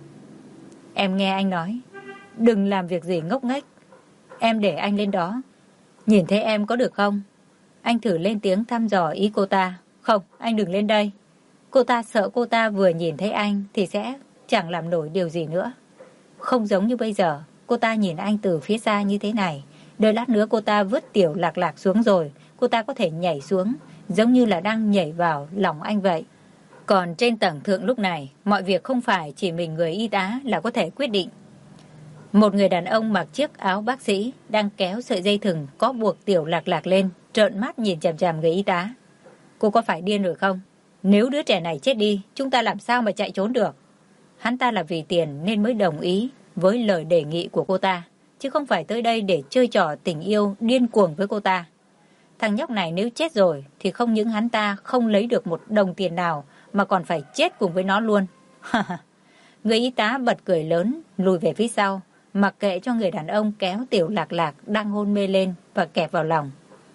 Speaker 1: Em nghe anh nói, đừng làm việc gì ngốc nghếch. Em để anh lên đó, nhìn thấy em có được không? Anh thử lên tiếng thăm dò ý cô ta. Không, anh đừng lên đây. Cô ta sợ cô ta vừa nhìn thấy anh thì sẽ chẳng làm nổi điều gì nữa. Không giống như bây giờ, cô ta nhìn anh từ phía xa như thế này. Đợi lát nữa cô ta vứt Tiểu Lạc Lạc xuống rồi, cô ta có thể nhảy xuống, giống như là đang nhảy vào lòng anh vậy. Còn trên tầng thượng lúc này, mọi việc không phải chỉ mình người y tá là có thể quyết định. Một người đàn ông mặc chiếc áo bác sĩ đang kéo sợi dây thừng có buộc Tiểu Lạc Lạc lên, trợn mắt nhìn chằm chằm người y tá. Cô có phải điên rồi không? Nếu đứa trẻ này chết đi, chúng ta làm sao mà chạy trốn được? Hắn ta là vì tiền nên mới đồng ý với lời đề nghị của cô ta, chứ không phải tới đây để chơi trò tình yêu điên cuồng với cô ta. Thằng nhóc này nếu chết rồi thì không những hắn ta không lấy được một đồng tiền nào mà còn phải chết cùng với nó luôn. Người y tá bật cười lớn, lùi về phía sau, mặc kệ cho người đàn ông kéo Tiểu Lạc Lạc đang hôn mê lên và kẹp vào lòng.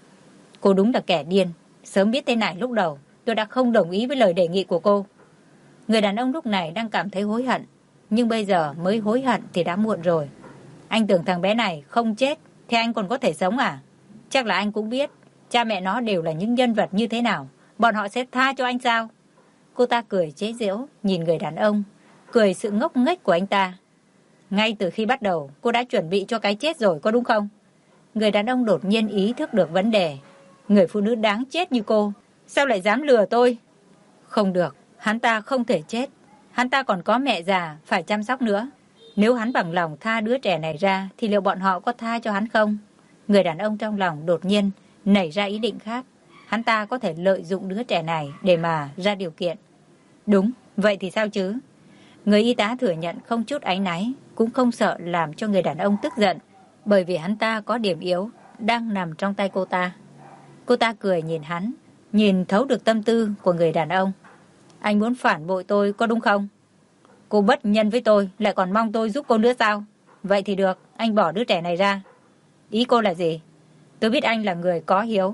Speaker 1: Cô đúng là kẻ điên. Sớm biết thế này lúc đầu, tôi đã không đồng ý với lời đề nghị của cô. Người đàn ông lúc này đang cảm thấy hối hận, nhưng bây giờ mới hối hận thì đã muộn rồi. Anh tưởng thằng bé này không chết thì anh còn có thể sống à? Chắc là anh cũng biết cha mẹ nó đều là những nhân vật như thế nào. Bọn họ sẽ tha cho anh sao? Cô ta cười chế giễu nhìn người đàn ông, cười sự ngốc nghếch của anh ta. Ngay từ khi bắt đầu cô đã chuẩn bị cho cái chết rồi có đúng không? Người đàn ông đột nhiên ý thức được vấn đề. Người phụ nữ đáng chết như cô sao lại dám lừa tôi? Không được, hắn ta không thể chết. Hắn ta còn có mẹ già phải chăm sóc nữa. Nếu hắn bằng lòng tha đứa trẻ này ra thì liệu bọn họ có tha cho hắn không? Người đàn ông trong lòng đột nhiên nảy ra ý định khác. Hắn ta có thể lợi dụng đứa trẻ này để mà ra điều kiện. Đúng, vậy thì sao chứ? Người y tá thừa nhận không chút áy náy, cũng không sợ làm cho người đàn ông tức giận, bởi vì hắn ta có điểm yếu đang nằm trong tay cô ta. Cô ta cười nhìn hắn, nhìn thấu được tâm tư của người đàn ông. Anh muốn phản bội tôi có đúng không? Cô bất nhân với tôi, lại còn mong tôi giúp cô nữa sao? Vậy thì được, anh bỏ đứa trẻ này ra. Ý cô là gì? Tôi biết anh là người có hiếu.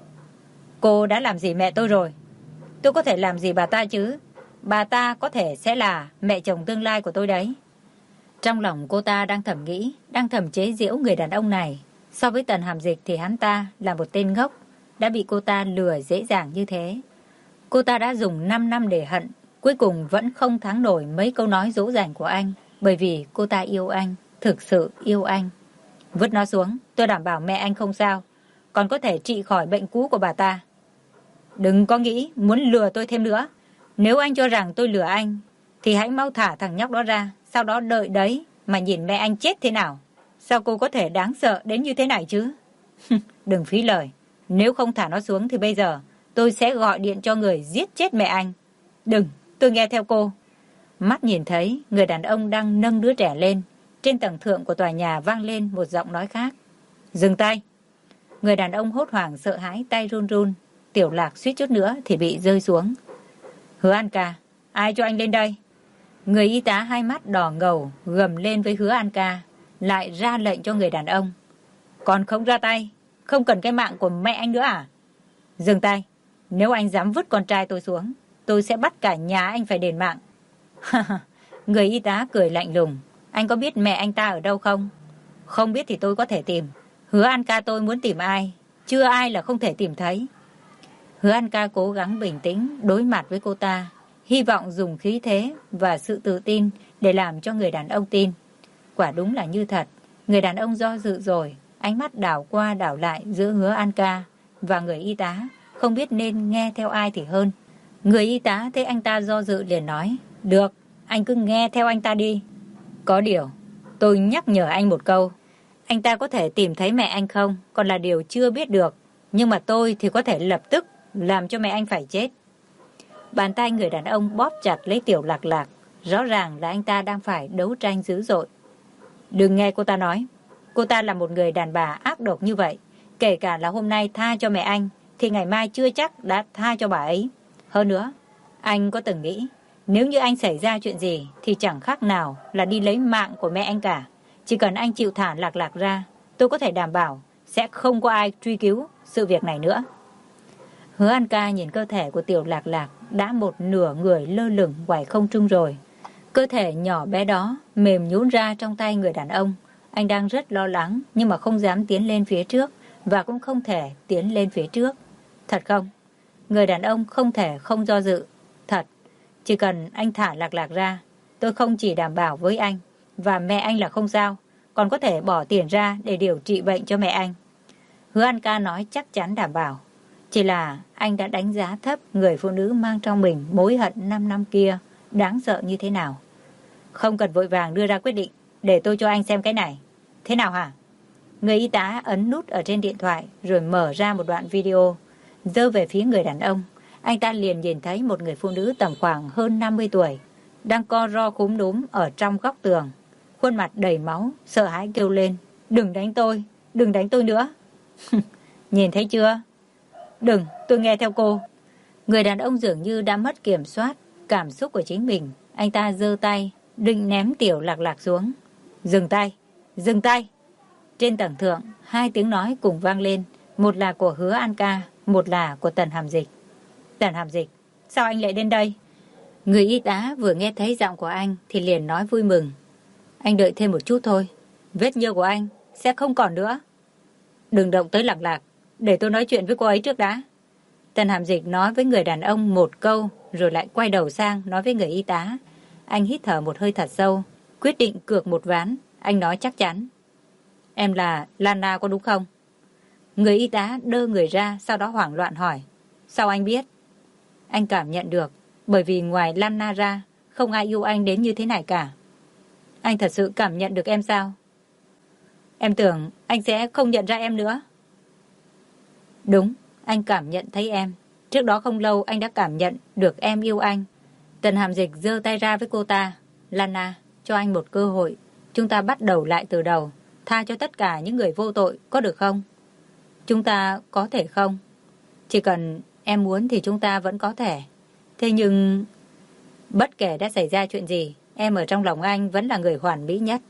Speaker 1: Cô đã làm gì mẹ tôi rồi? Tôi có thể làm gì bà ta chứ? Bà ta có thể sẽ là mẹ chồng tương lai của tôi đấy. Trong lòng cô ta đang thầm nghĩ, đang thầm chế giễu người đàn ông này. So với Tần Hàm Dịch thì hắn ta là một tên ngốc, đã bị cô ta lừa dễ dàng như thế. Cô ta đã dùng 5 năm để hận, cuối cùng vẫn không thắng nổi mấy câu nói dỗ dành của anh, bởi vì cô ta yêu anh, thực sự yêu anh. Vứt nó xuống, tôi đảm bảo mẹ anh không sao, còn có thể trị khỏi bệnh cũ của bà ta. Đừng có nghĩ muốn lừa tôi thêm nữa. Nếu anh cho rằng tôi lừa anh, thì hãy mau thả thằng nhóc đó ra, sau đó đợi đấy mà nhìn mẹ anh chết thế nào. Sao cô có thể đáng sợ đến như thế này chứ? Đừng phí lời. Nếu không thả nó xuống thì bây giờ tôi sẽ gọi điện cho người giết chết mẹ anh. Đừng, tôi nghe theo cô. Mắt nhìn thấy người đàn ông đang nâng đứa trẻ lên. Trên tầng thượng của tòa nhà vang lên một giọng nói khác. Dừng tay. Người đàn ông hốt hoảng sợ hãi, tay run run. Tiểu Lạc suýt chút nữa thì bị rơi xuống. Hứa An Ca, ai cho anh lên đây? Người y tá hai mắt đỏ ngầu gầm lên với Hứa An Ca, lại ra lệnh cho người đàn ông. Còn không ra tay, không cần cái mạng của mẹ anh nữa à? Dừng tay, nếu anh dám vứt con trai tôi xuống, tôi sẽ bắt cả nhà anh phải đền mạng. Người y tá cười lạnh lùng. Anh có biết mẹ anh ta ở đâu không? Không biết thì tôi có thể tìm. Hứa An Ca tôi muốn tìm ai, chưa ai là không thể tìm thấy. Hứa An Ca cố gắng bình tĩnh đối mặt với cô ta, hy vọng dùng khí thế và sự tự tin để làm cho người đàn ông tin. Quả đúng là như thật, người đàn ông do dự rồi, ánh mắt đảo qua đảo lại giữa Hứa An Ca và người y tá, không biết nên nghe theo ai thì hơn. Người y tá thấy anh ta do dự liền nói, được, anh cứ nghe theo anh ta đi. Có điều, tôi nhắc nhở anh một câu, anh ta có thể tìm thấy mẹ anh không, còn là điều chưa biết được. Nhưng mà tôi thì có thể lập tức làm cho mẹ anh phải chết. Bàn tay người đàn ông bóp chặt lấy Tiểu Lạc Lạc. Rõ ràng là anh ta đang phải đấu tranh dữ dội. Đừng nghe cô ta nói. Cô ta là một người đàn bà ác độc như vậy. Kể cả là hôm nay tha cho mẹ anh, thì ngày mai chưa chắc đã tha cho bà ấy. Hơn nữa, anh có từng nghĩ, nếu như anh xảy ra chuyện gì, thì chẳng khác nào là đi lấy mạng của mẹ anh cả. Chỉ cần anh chịu thả Lạc Lạc ra, tôi có thể đảm bảo sẽ không có ai truy cứu sự việc này nữa. Hứa An Ca nhìn cơ thể của Tiểu Lạc Lạc đã một nửa người lơ lửng ngoài không trung rồi. Cơ thể nhỏ bé đó mềm nhũn ra trong tay người đàn ông. Anh đang rất lo lắng nhưng mà không dám tiến lên phía trước và cũng không thể tiến lên phía trước. Thật không? Người đàn ông không thể không do dự. Thật, chỉ cần anh thả Lạc Lạc ra, tôi không chỉ đảm bảo với anh và mẹ anh là không sao, còn có thể bỏ tiền ra để điều trị bệnh cho mẹ anh. Hứa An Ca nói chắc chắn đảm bảo. Chỉ là anh đã đánh giá thấp người phụ nữ mang trong mình mối hận 5 năm kia đáng sợ như thế nào. Không cần vội vàng đưa ra quyết định, để tôi cho anh xem cái này. Thế nào hả? Người y tá ấn nút ở trên điện thoại rồi mở ra một đoạn video, giơ về phía người đàn ông. Anh ta liền nhìn thấy một người phụ nữ tầm khoảng hơn 50 tuổi, đang co ro cúm núm ở trong góc tường. Khuôn mặt đầy máu, sợ hãi kêu lên, đừng đánh tôi nữa. Nhìn thấy chưa? Đừng, tôi nghe theo cô. Người đàn ông dường như đã mất kiểm soát cảm xúc của chính mình. Anh ta giơ tay, định ném Tiểu Lạc Lạc xuống. Dừng tay, dừng tay. Trên tầng thượng, hai tiếng nói cùng vang lên. Một là của Hứa An Ca, một là của Tần Hàm Dịch. Tần Hàm Dịch, sao anh lại đến đây? Người y tá vừa nghe thấy giọng của anh thì liền nói vui mừng. Anh đợi thêm một chút thôi, vết nhơ của anh sẽ không còn nữa. Đừng động tới Lạc Lạc, để tôi nói chuyện với cô ấy trước đã. Tần Hàm Dịch nói với người đàn ông một câu rồi lại quay đầu sang nói với người y tá. Anh hít thở một hơi thật sâu, quyết định cược một ván. Anh nói chắc chắn. Em là Lana có đúng không? Người y tá đơ người ra, sau đó hoảng loạn hỏi. Sao anh biết? Anh cảm nhận được, bởi vì ngoài Lana ra, không ai yêu anh đến như thế này cả. Anh thật sự cảm nhận được em sao? Em tưởng anh sẽ không nhận ra em nữa. Đúng, anh cảm nhận thấy em. Trước đó không lâu anh đã cảm nhận được em yêu anh. Tần Hàm Dịch giơ tay ra với cô ta. Lana, cho anh một cơ hội. Chúng ta bắt đầu lại từ đầu. Tha cho tất cả những người vô tội, có được không? Chúng ta có thể không? Chỉ cần em muốn thì chúng ta vẫn có thể. Thế nhưng bất kể đã xảy ra chuyện gì, em ở trong lòng anh vẫn là người hoàn mỹ nhất.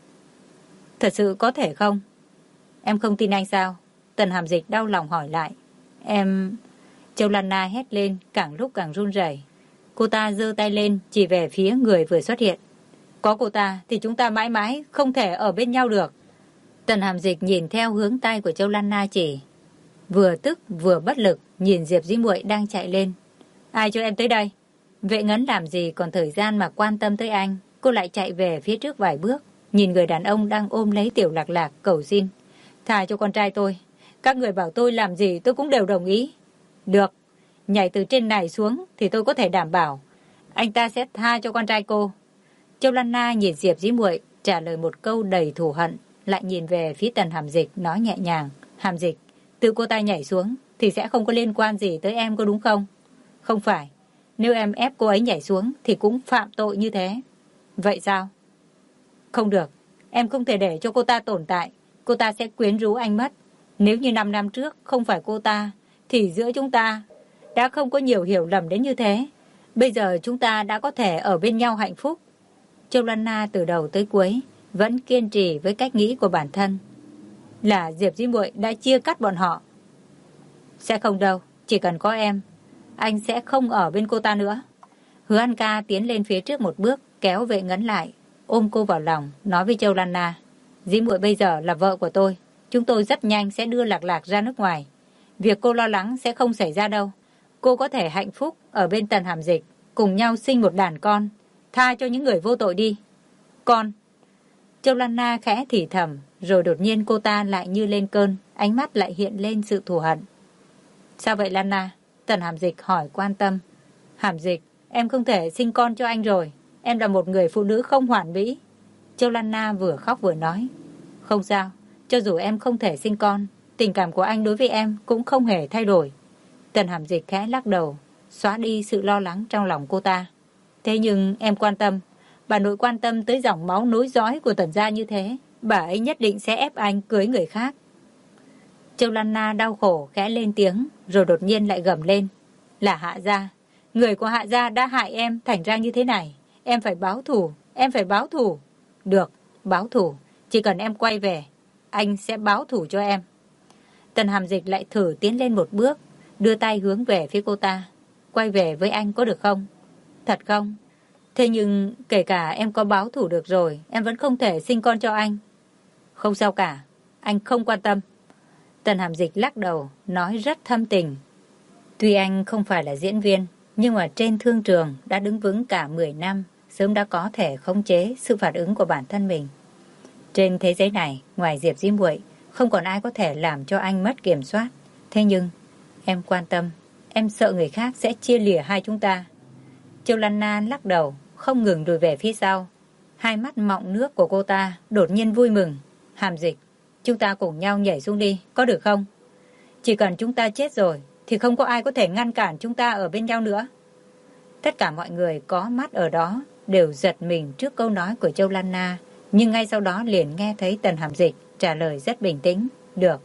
Speaker 1: Thật sự có thể không? Em không tin anh sao? Tần Hàm Dịch đau lòng hỏi lại. Em... Châu Lana hét lên, càng lúc càng run rẩy. Cô ta giơ tay lên, chỉ về phía người vừa xuất hiện. Có cô ta thì chúng ta mãi mãi không thể ở bên nhau được. Tần Hàm Dịch nhìn theo hướng tay của Châu Lana chỉ. Vừa tức vừa bất lực, nhìn Diệp Dĩ Muội đang chạy lên. Ai cho em tới đây? Vệ Ngấn làm gì còn thời gian mà quan tâm tới anh. Cô lại chạy về phía trước vài bước, nhìn người đàn ông đang ôm lấy Tiểu Lạc Lạc cầu xin. Thả cho con trai tôi. Các người bảo tôi làm gì tôi cũng đều đồng ý. Được, nhảy từ trên này xuống thì tôi có thể đảm bảo anh ta sẽ tha cho con trai cô. Châu Lana nhìn Diệp Dĩ Muội trả lời một câu đầy thù hận, lại nhìn về phía Tần Hàm Dịch nói nhẹ nhàng. Hàm Dịch, tự cô ta nhảy xuống thì sẽ không có liên quan gì tới em có đúng không? Không phải, nếu em ép cô ấy nhảy xuống thì cũng phạm tội như thế. Vậy sao? Không được, em không thể để cho cô ta tồn tại. Cô ta sẽ quyến rũ anh mất. Nếu như 5 năm trước không phải cô ta, thì giữa chúng ta đã không có nhiều hiểu lầm đến như thế. Bây giờ chúng ta đã có thể ở bên nhau hạnh phúc. Châu Lana từ đầu tới cuối vẫn kiên trì với cách nghĩ của bản thân. Là Diệp Dĩ Muội đã chia cắt bọn họ. Sẽ không đâu, chỉ cần có em, anh sẽ không ở bên cô ta nữa. Hứa An Ca tiến lên phía trước một bước, kéo Vệ Ngấn lại, ôm cô vào lòng, nói với Châu Lana. Dĩ Muội bây giờ là vợ của tôi. Chúng tôi rất nhanh sẽ đưa Lạc Lạc ra nước ngoài. Việc cô lo lắng sẽ không xảy ra đâu. Cô có thể hạnh phúc ở bên Tần Hàm Dịch, cùng nhau sinh một đàn con. Tha cho những người vô tội đi. Con. Châu Lana khẽ thì thầm, rồi đột nhiên cô ta lại như lên cơn, ánh mắt lại hiện lên sự thù hận. Sao vậy Lan Na? Tần Hàm Dịch hỏi quan tâm. Hàm Dịch, em không thể sinh con cho anh rồi. Em là một người phụ nữ không hoàn mỹ. Châu Lan Na vừa khóc vừa nói. Không sao, cho dù em không thể sinh con, tình cảm của anh đối với em cũng không hề thay đổi. Tần Hàm Dịch khẽ lắc đầu, xóa đi sự lo lắng trong lòng cô ta. Thế nhưng em quan tâm, bà nội quan tâm tới dòng máu nối dõi của Tần gia như thế, bà ấy nhất định sẽ ép anh cưới người khác. Châu Lan Na đau khổ khẽ lên tiếng, rồi đột nhiên lại gầm lên. Là Hạ gia, người của Hạ gia đã hại em thành ra như thế này. Em phải báo thù, em phải báo thù. Được, báo thù, chỉ cần em quay về, anh sẽ báo thù cho em. Tần Hàm Dịch lại thử tiến lên một bước, đưa tay hướng về phía cô ta. Quay về với anh có được không? Thật không? Thế nhưng kể cả em có báo thù được rồi, em vẫn không thể sinh con cho anh. Không sao cả, anh không quan tâm. Tần Hàm Dịch lắc đầu, nói rất thâm tình. Tuy anh không phải là diễn viên, nhưng mà trên thương trường đã đứng vững cả 10 năm, sớm đã có thể khống chế sự phản ứng của bản thân mình. Trên thế giới này, ngoài Diệp Dĩ Muội, không còn ai có thể làm cho anh mất kiểm soát. Thế nhưng, em quan tâm, em sợ người khác sẽ chia lìa hai chúng ta. Châu Lan Na lắc đầu, không ngừng lùi về phía sau. Hai mắt mọng nước của cô ta đột nhiên vui mừng. Hàm Dịch, chúng ta cùng nhau nhảy xuống đi, có được không? Chỉ cần chúng ta chết rồi, thì không có ai có thể ngăn cản chúng ta ở bên nhau nữa. Tất cả mọi người có mắt ở đó đều giật mình trước câu nói của Châu Lan Na, nhưng ngay sau đó liền nghe thấy Tần Hàm Dịch trả lời rất bình tĩnh. Được.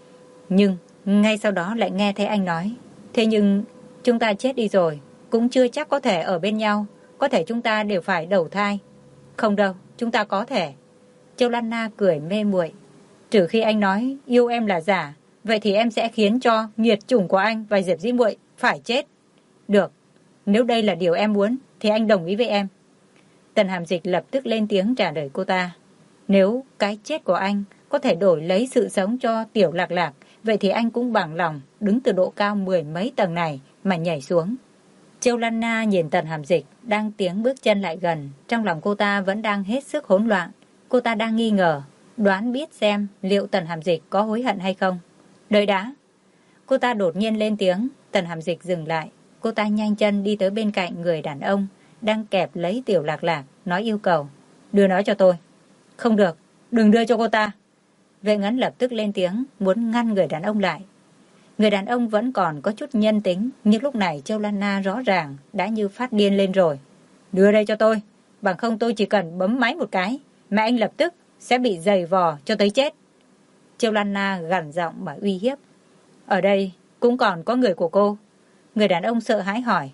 Speaker 1: Nhưng ngay sau đó lại nghe thấy anh nói. Thế nhưng chúng ta chết đi rồi, cũng chưa chắc có thể ở bên nhau. Có thể chúng ta đều phải đầu thai. Không đâu, chúng ta có thể. Châu Lan Na cười mê muội. Trừ khi anh nói yêu em là giả, vậy thì em sẽ khiến cho nghiệt chủng của anh và Diệp Dĩ Muội phải chết. Được, nếu đây là điều em muốn, thì anh đồng ý với em. Tần Hàm Dịch lập tức lên tiếng trả lời cô ta. Nếu cái chết của anh có thể đổi lấy sự sống cho Tiểu Lạc Lạc, vậy thì anh cũng bằng lòng đứng từ độ cao 10 mấy tầng này mà nhảy xuống. Châu Lan Na nhìn Tần Hàm Dịch đang tiến bước chân lại gần, trong lòng cô ta vẫn đang hết sức hỗn loạn. Cô ta đang nghi ngờ, đoán biết xem liệu Tần Hàm Dịch có hối hận hay không. Đợi đã. Cô ta đột nhiên lên tiếng. Tần Hàm Dịch dừng lại. Cô ta nhanh chân đi tới bên cạnh người đàn ông đang kẹp lấy Tiểu Lạc Lạc, nói yêu cầu. Đưa nó cho tôi. Không được, đừng đưa cho cô ta. Vệ Ngấn lập tức lên tiếng, muốn ngăn người đàn ông lại. Người đàn ông vẫn còn có chút nhân tính, nhưng lúc này Châu Lan Na rõ ràng đã như phát điên lên rồi. Đưa đây cho tôi, bằng không tôi chỉ cần bấm máy một cái, mà anh lập tức sẽ bị giày vò cho tới chết. Châu Lan Na gằn giọng mà uy hiếp. Ở đây cũng còn có người của cô. Người đàn ông sợ hãi hỏi.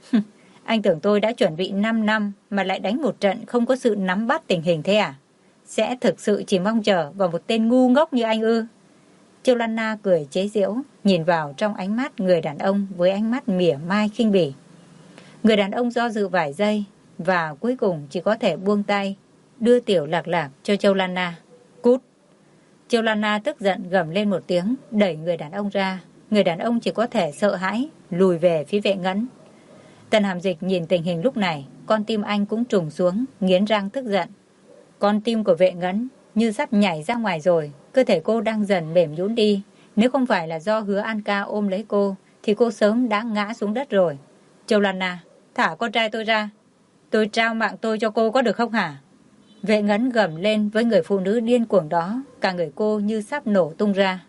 Speaker 1: Anh tưởng tôi đã chuẩn bị 5 năm mà lại đánh một trận không có sự nắm bắt tình hình thế à? Sẽ thực sự chỉ mong chờ vào một tên ngu ngốc như anh ư? Châu Lan Na cười chế giễu, nhìn vào trong ánh mắt người đàn ông với ánh mắt mỉa mai khinh bỉ. Người đàn ông do dự vài giây và cuối cùng chỉ có thể buông tay, đưa Tiểu Lạc Lạc cho Châu Lan Na. Cút! Châu Lan Na tức giận gầm lên một tiếng, đẩy người đàn ông ra. Người đàn ông chỉ có thể sợ hãi, lùi về phía Vệ Ngấn. Tần Hàm Dịch nhìn tình hình lúc này, con tim anh cũng trùng xuống, nghiến răng tức giận. Con tim của Vệ Ngấn như sắp nhảy ra ngoài rồi, cơ thể cô đang dần mềm nhũn đi. Nếu không phải là do Hứa An Ca ôm lấy cô, thì cô sớm đã ngã xuống đất rồi. Châu Lan Na, thả con trai tôi ra. Tôi trao mạng tôi cho cô có được không hả? Vệ Ngấn gầm lên với người phụ nữ điên cuồng đó, cả người cô như sắp nổ tung ra.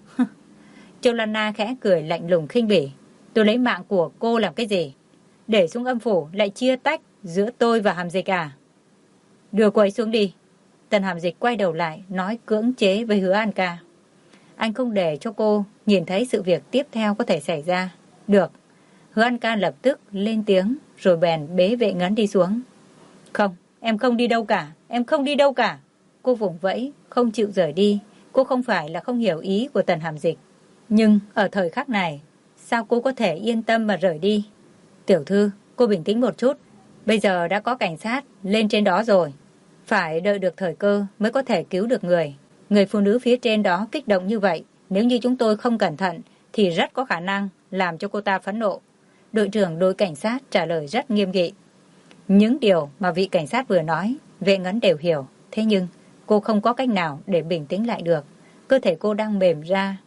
Speaker 1: Châu Lan Na khẽ cười lạnh lùng khinh bỉ. Tôi lấy mạng của cô làm cái gì? Để xuống âm phủ lại chia tách giữa tôi và Hàm Dịch à? Đưa cô ấy xuống đi. Tần Hàm Dịch quay đầu lại, nói cưỡng chế với Hứa An Ca. Anh không để cho cô nhìn thấy sự việc tiếp theo có thể xảy ra. Được. Hứa An Ca lập tức lên tiếng, rồi bèn bế Vệ Ngấn đi xuống. Không, em không đi đâu cả. Em không đi đâu cả. Cô vùng vẫy, không chịu rời đi. Cô không phải là không hiểu ý của Tần Hàm Dịch. Nhưng ở thời khắc này, sao cô có thể yên tâm mà rời đi? Tiểu thư, cô bình tĩnh một chút. Bây giờ đã có cảnh sát lên trên đó rồi. Phải đợi được thời cơ mới có thể cứu được người. Người phụ nữ phía trên đó kích động như vậy, nếu như chúng tôi không cẩn thận thì rất có khả năng làm cho cô ta phẫn nộ. Đội trưởng đội cảnh sát trả lời rất nghiêm nghị. Những điều mà vị cảnh sát vừa nói, Vệ Ngấn đều hiểu. Thế nhưng cô không có cách nào để bình tĩnh lại được. Cơ thể cô đang mềm ra,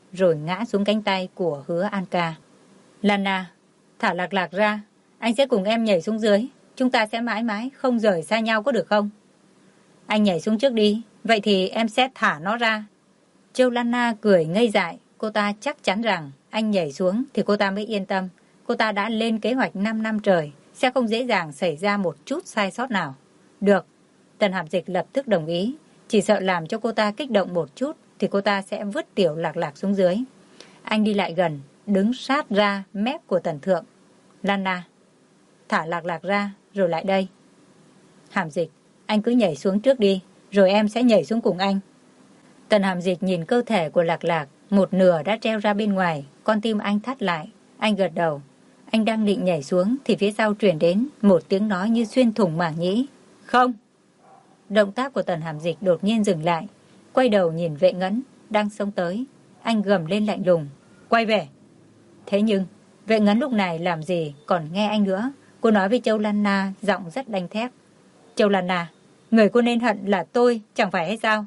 Speaker 1: rồi ngã xuống cánh tay của Hứa An Ca. Lana, thả Lạc Lạc ra. Anh sẽ cùng em nhảy xuống dưới. Chúng ta sẽ mãi mãi không rời xa nhau có được không? Anh nhảy xuống trước đi. Vậy thì em sẽ thả nó ra. Châu Lana cười ngây dại. Cô ta chắc chắn rằng anh nhảy xuống thì cô ta mới yên tâm. Cô ta đã lên kế hoạch 5 năm trời. Sẽ không dễ dàng xảy ra một chút sai sót nào. Được. Tần Hàm Dịch lập tức đồng ý. Chỉ sợ làm cho cô ta kích động một chút thì cô ta sẽ vứt tiểu Lạc Lạc xuống dưới. Anh đi lại gần, đứng sát ra mép của Tần Thượng. Lana, thả Lạc Lạc ra rồi lại đây. Hàm Dịch, anh cứ nhảy xuống trước đi, rồi em sẽ nhảy xuống cùng anh. Tần Hàm Dịch nhìn cơ thể của Lạc Lạc, một nửa đã treo ra bên ngoài, con tim anh thắt lại. Anh gật đầu. Anh đang định nhảy xuống thì phía sau truyền đến một tiếng nói như xuyên thủng màng nhĩ. Không. Động tác của Tần Hàm Dịch đột nhiên dừng lại, quay đầu nhìn Vệ Ngấn đang xông tới. Anh gầm lên lạnh lùng, quay về. Thế nhưng Vệ Ngấn lúc này làm gì còn nghe anh nữa. Cô nói với Châu Lana giọng rất đanh thép. Châu Lana, người cô nên hận là tôi, chẳng phải hay sao?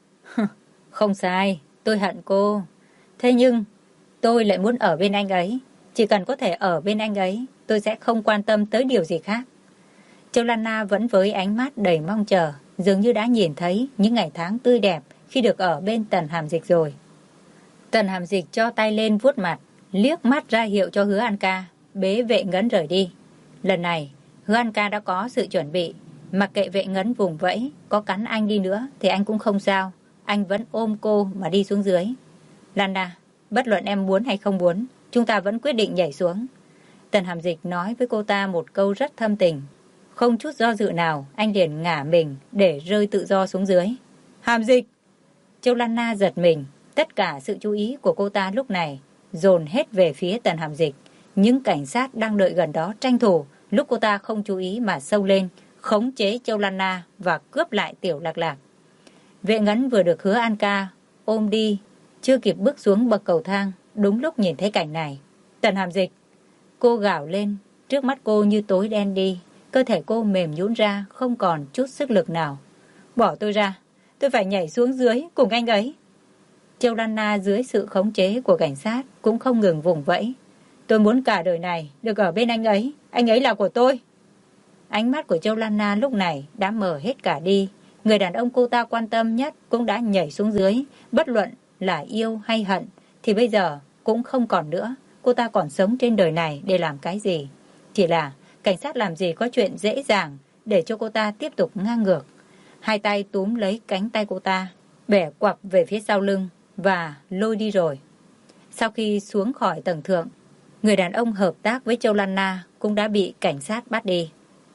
Speaker 1: Không sai, tôi hận cô. Thế nhưng tôi lại muốn ở bên anh ấy. Chỉ cần có thể ở bên anh ấy, tôi sẽ không quan tâm tới điều gì khác. Châu Lana vẫn với ánh mắt đầy mong chờ, dường như đã nhìn thấy những ngày tháng tươi đẹp khi được ở bên Tần Hàm Dịch rồi. Tần Hàm Dịch cho tay lên vuốt mặt, liếc mắt ra hiệu cho Hứa An Ca, bế Vệ Ngấn rời đi. Lần này, Hứa An Ca đã có sự chuẩn bị, mặc kệ Vệ Ngấn vùng vẫy, có cắn anh đi nữa thì anh cũng không sao. Anh vẫn ôm cô mà đi xuống dưới. Lana, bất luận em muốn hay không muốn, chúng ta vẫn quyết định nhảy xuống. Tần Hàm Dịch nói với cô ta một câu rất thâm tình. Không chút do dự nào, anh liền ngả mình để rơi tự do xuống dưới. Hàm Dịch! Châu Lana giật mình. Tất cả sự chú ý của cô ta lúc này dồn hết về phía Tần Hàm Dịch. Những cảnh sát đang đợi gần đó tranh thủ lúc cô ta không chú ý mà xông lên, khống chế Châu Lana và cướp lại tiểu Lạc Lạc. Vệ Ngấn vừa được Hứa An Ca ôm đi, chưa kịp bước xuống bậc cầu thang, đúng lúc nhìn thấy cảnh này. Tần Hàm Dịch! Cô gào lên, trước mắt cô như tối đen đi, cơ thể cô mềm nhũn ra, không còn chút sức lực nào. Bỏ tôi ra, tôi phải nhảy xuống dưới cùng anh ấy. Châu Lana dưới sự khống chế của cảnh sát cũng không ngừng vùng vẫy. Tôi muốn cả đời này được ở bên anh ấy là của tôi. Ánh mắt của Châu Lana lúc này đã mở hết cả đi. Người đàn ông cô ta quan tâm nhất cũng đã nhảy xuống dưới, bất luận là yêu hay hận thì bây giờ cũng không còn nữa. Cô ta còn sống trên đời này để làm cái gì? Chỉ là cảnh sát làm gì có chuyện dễ dàng để cho cô ta tiếp tục ngang ngược. Hai tay túm lấy cánh tay cô ta, bẻ quặp về phía sau lưng và lôi đi rồi. Sau khi xuống khỏi tầng thượng, người đàn ông hợp tác với Châu Lana cũng đã bị cảnh sát bắt đi.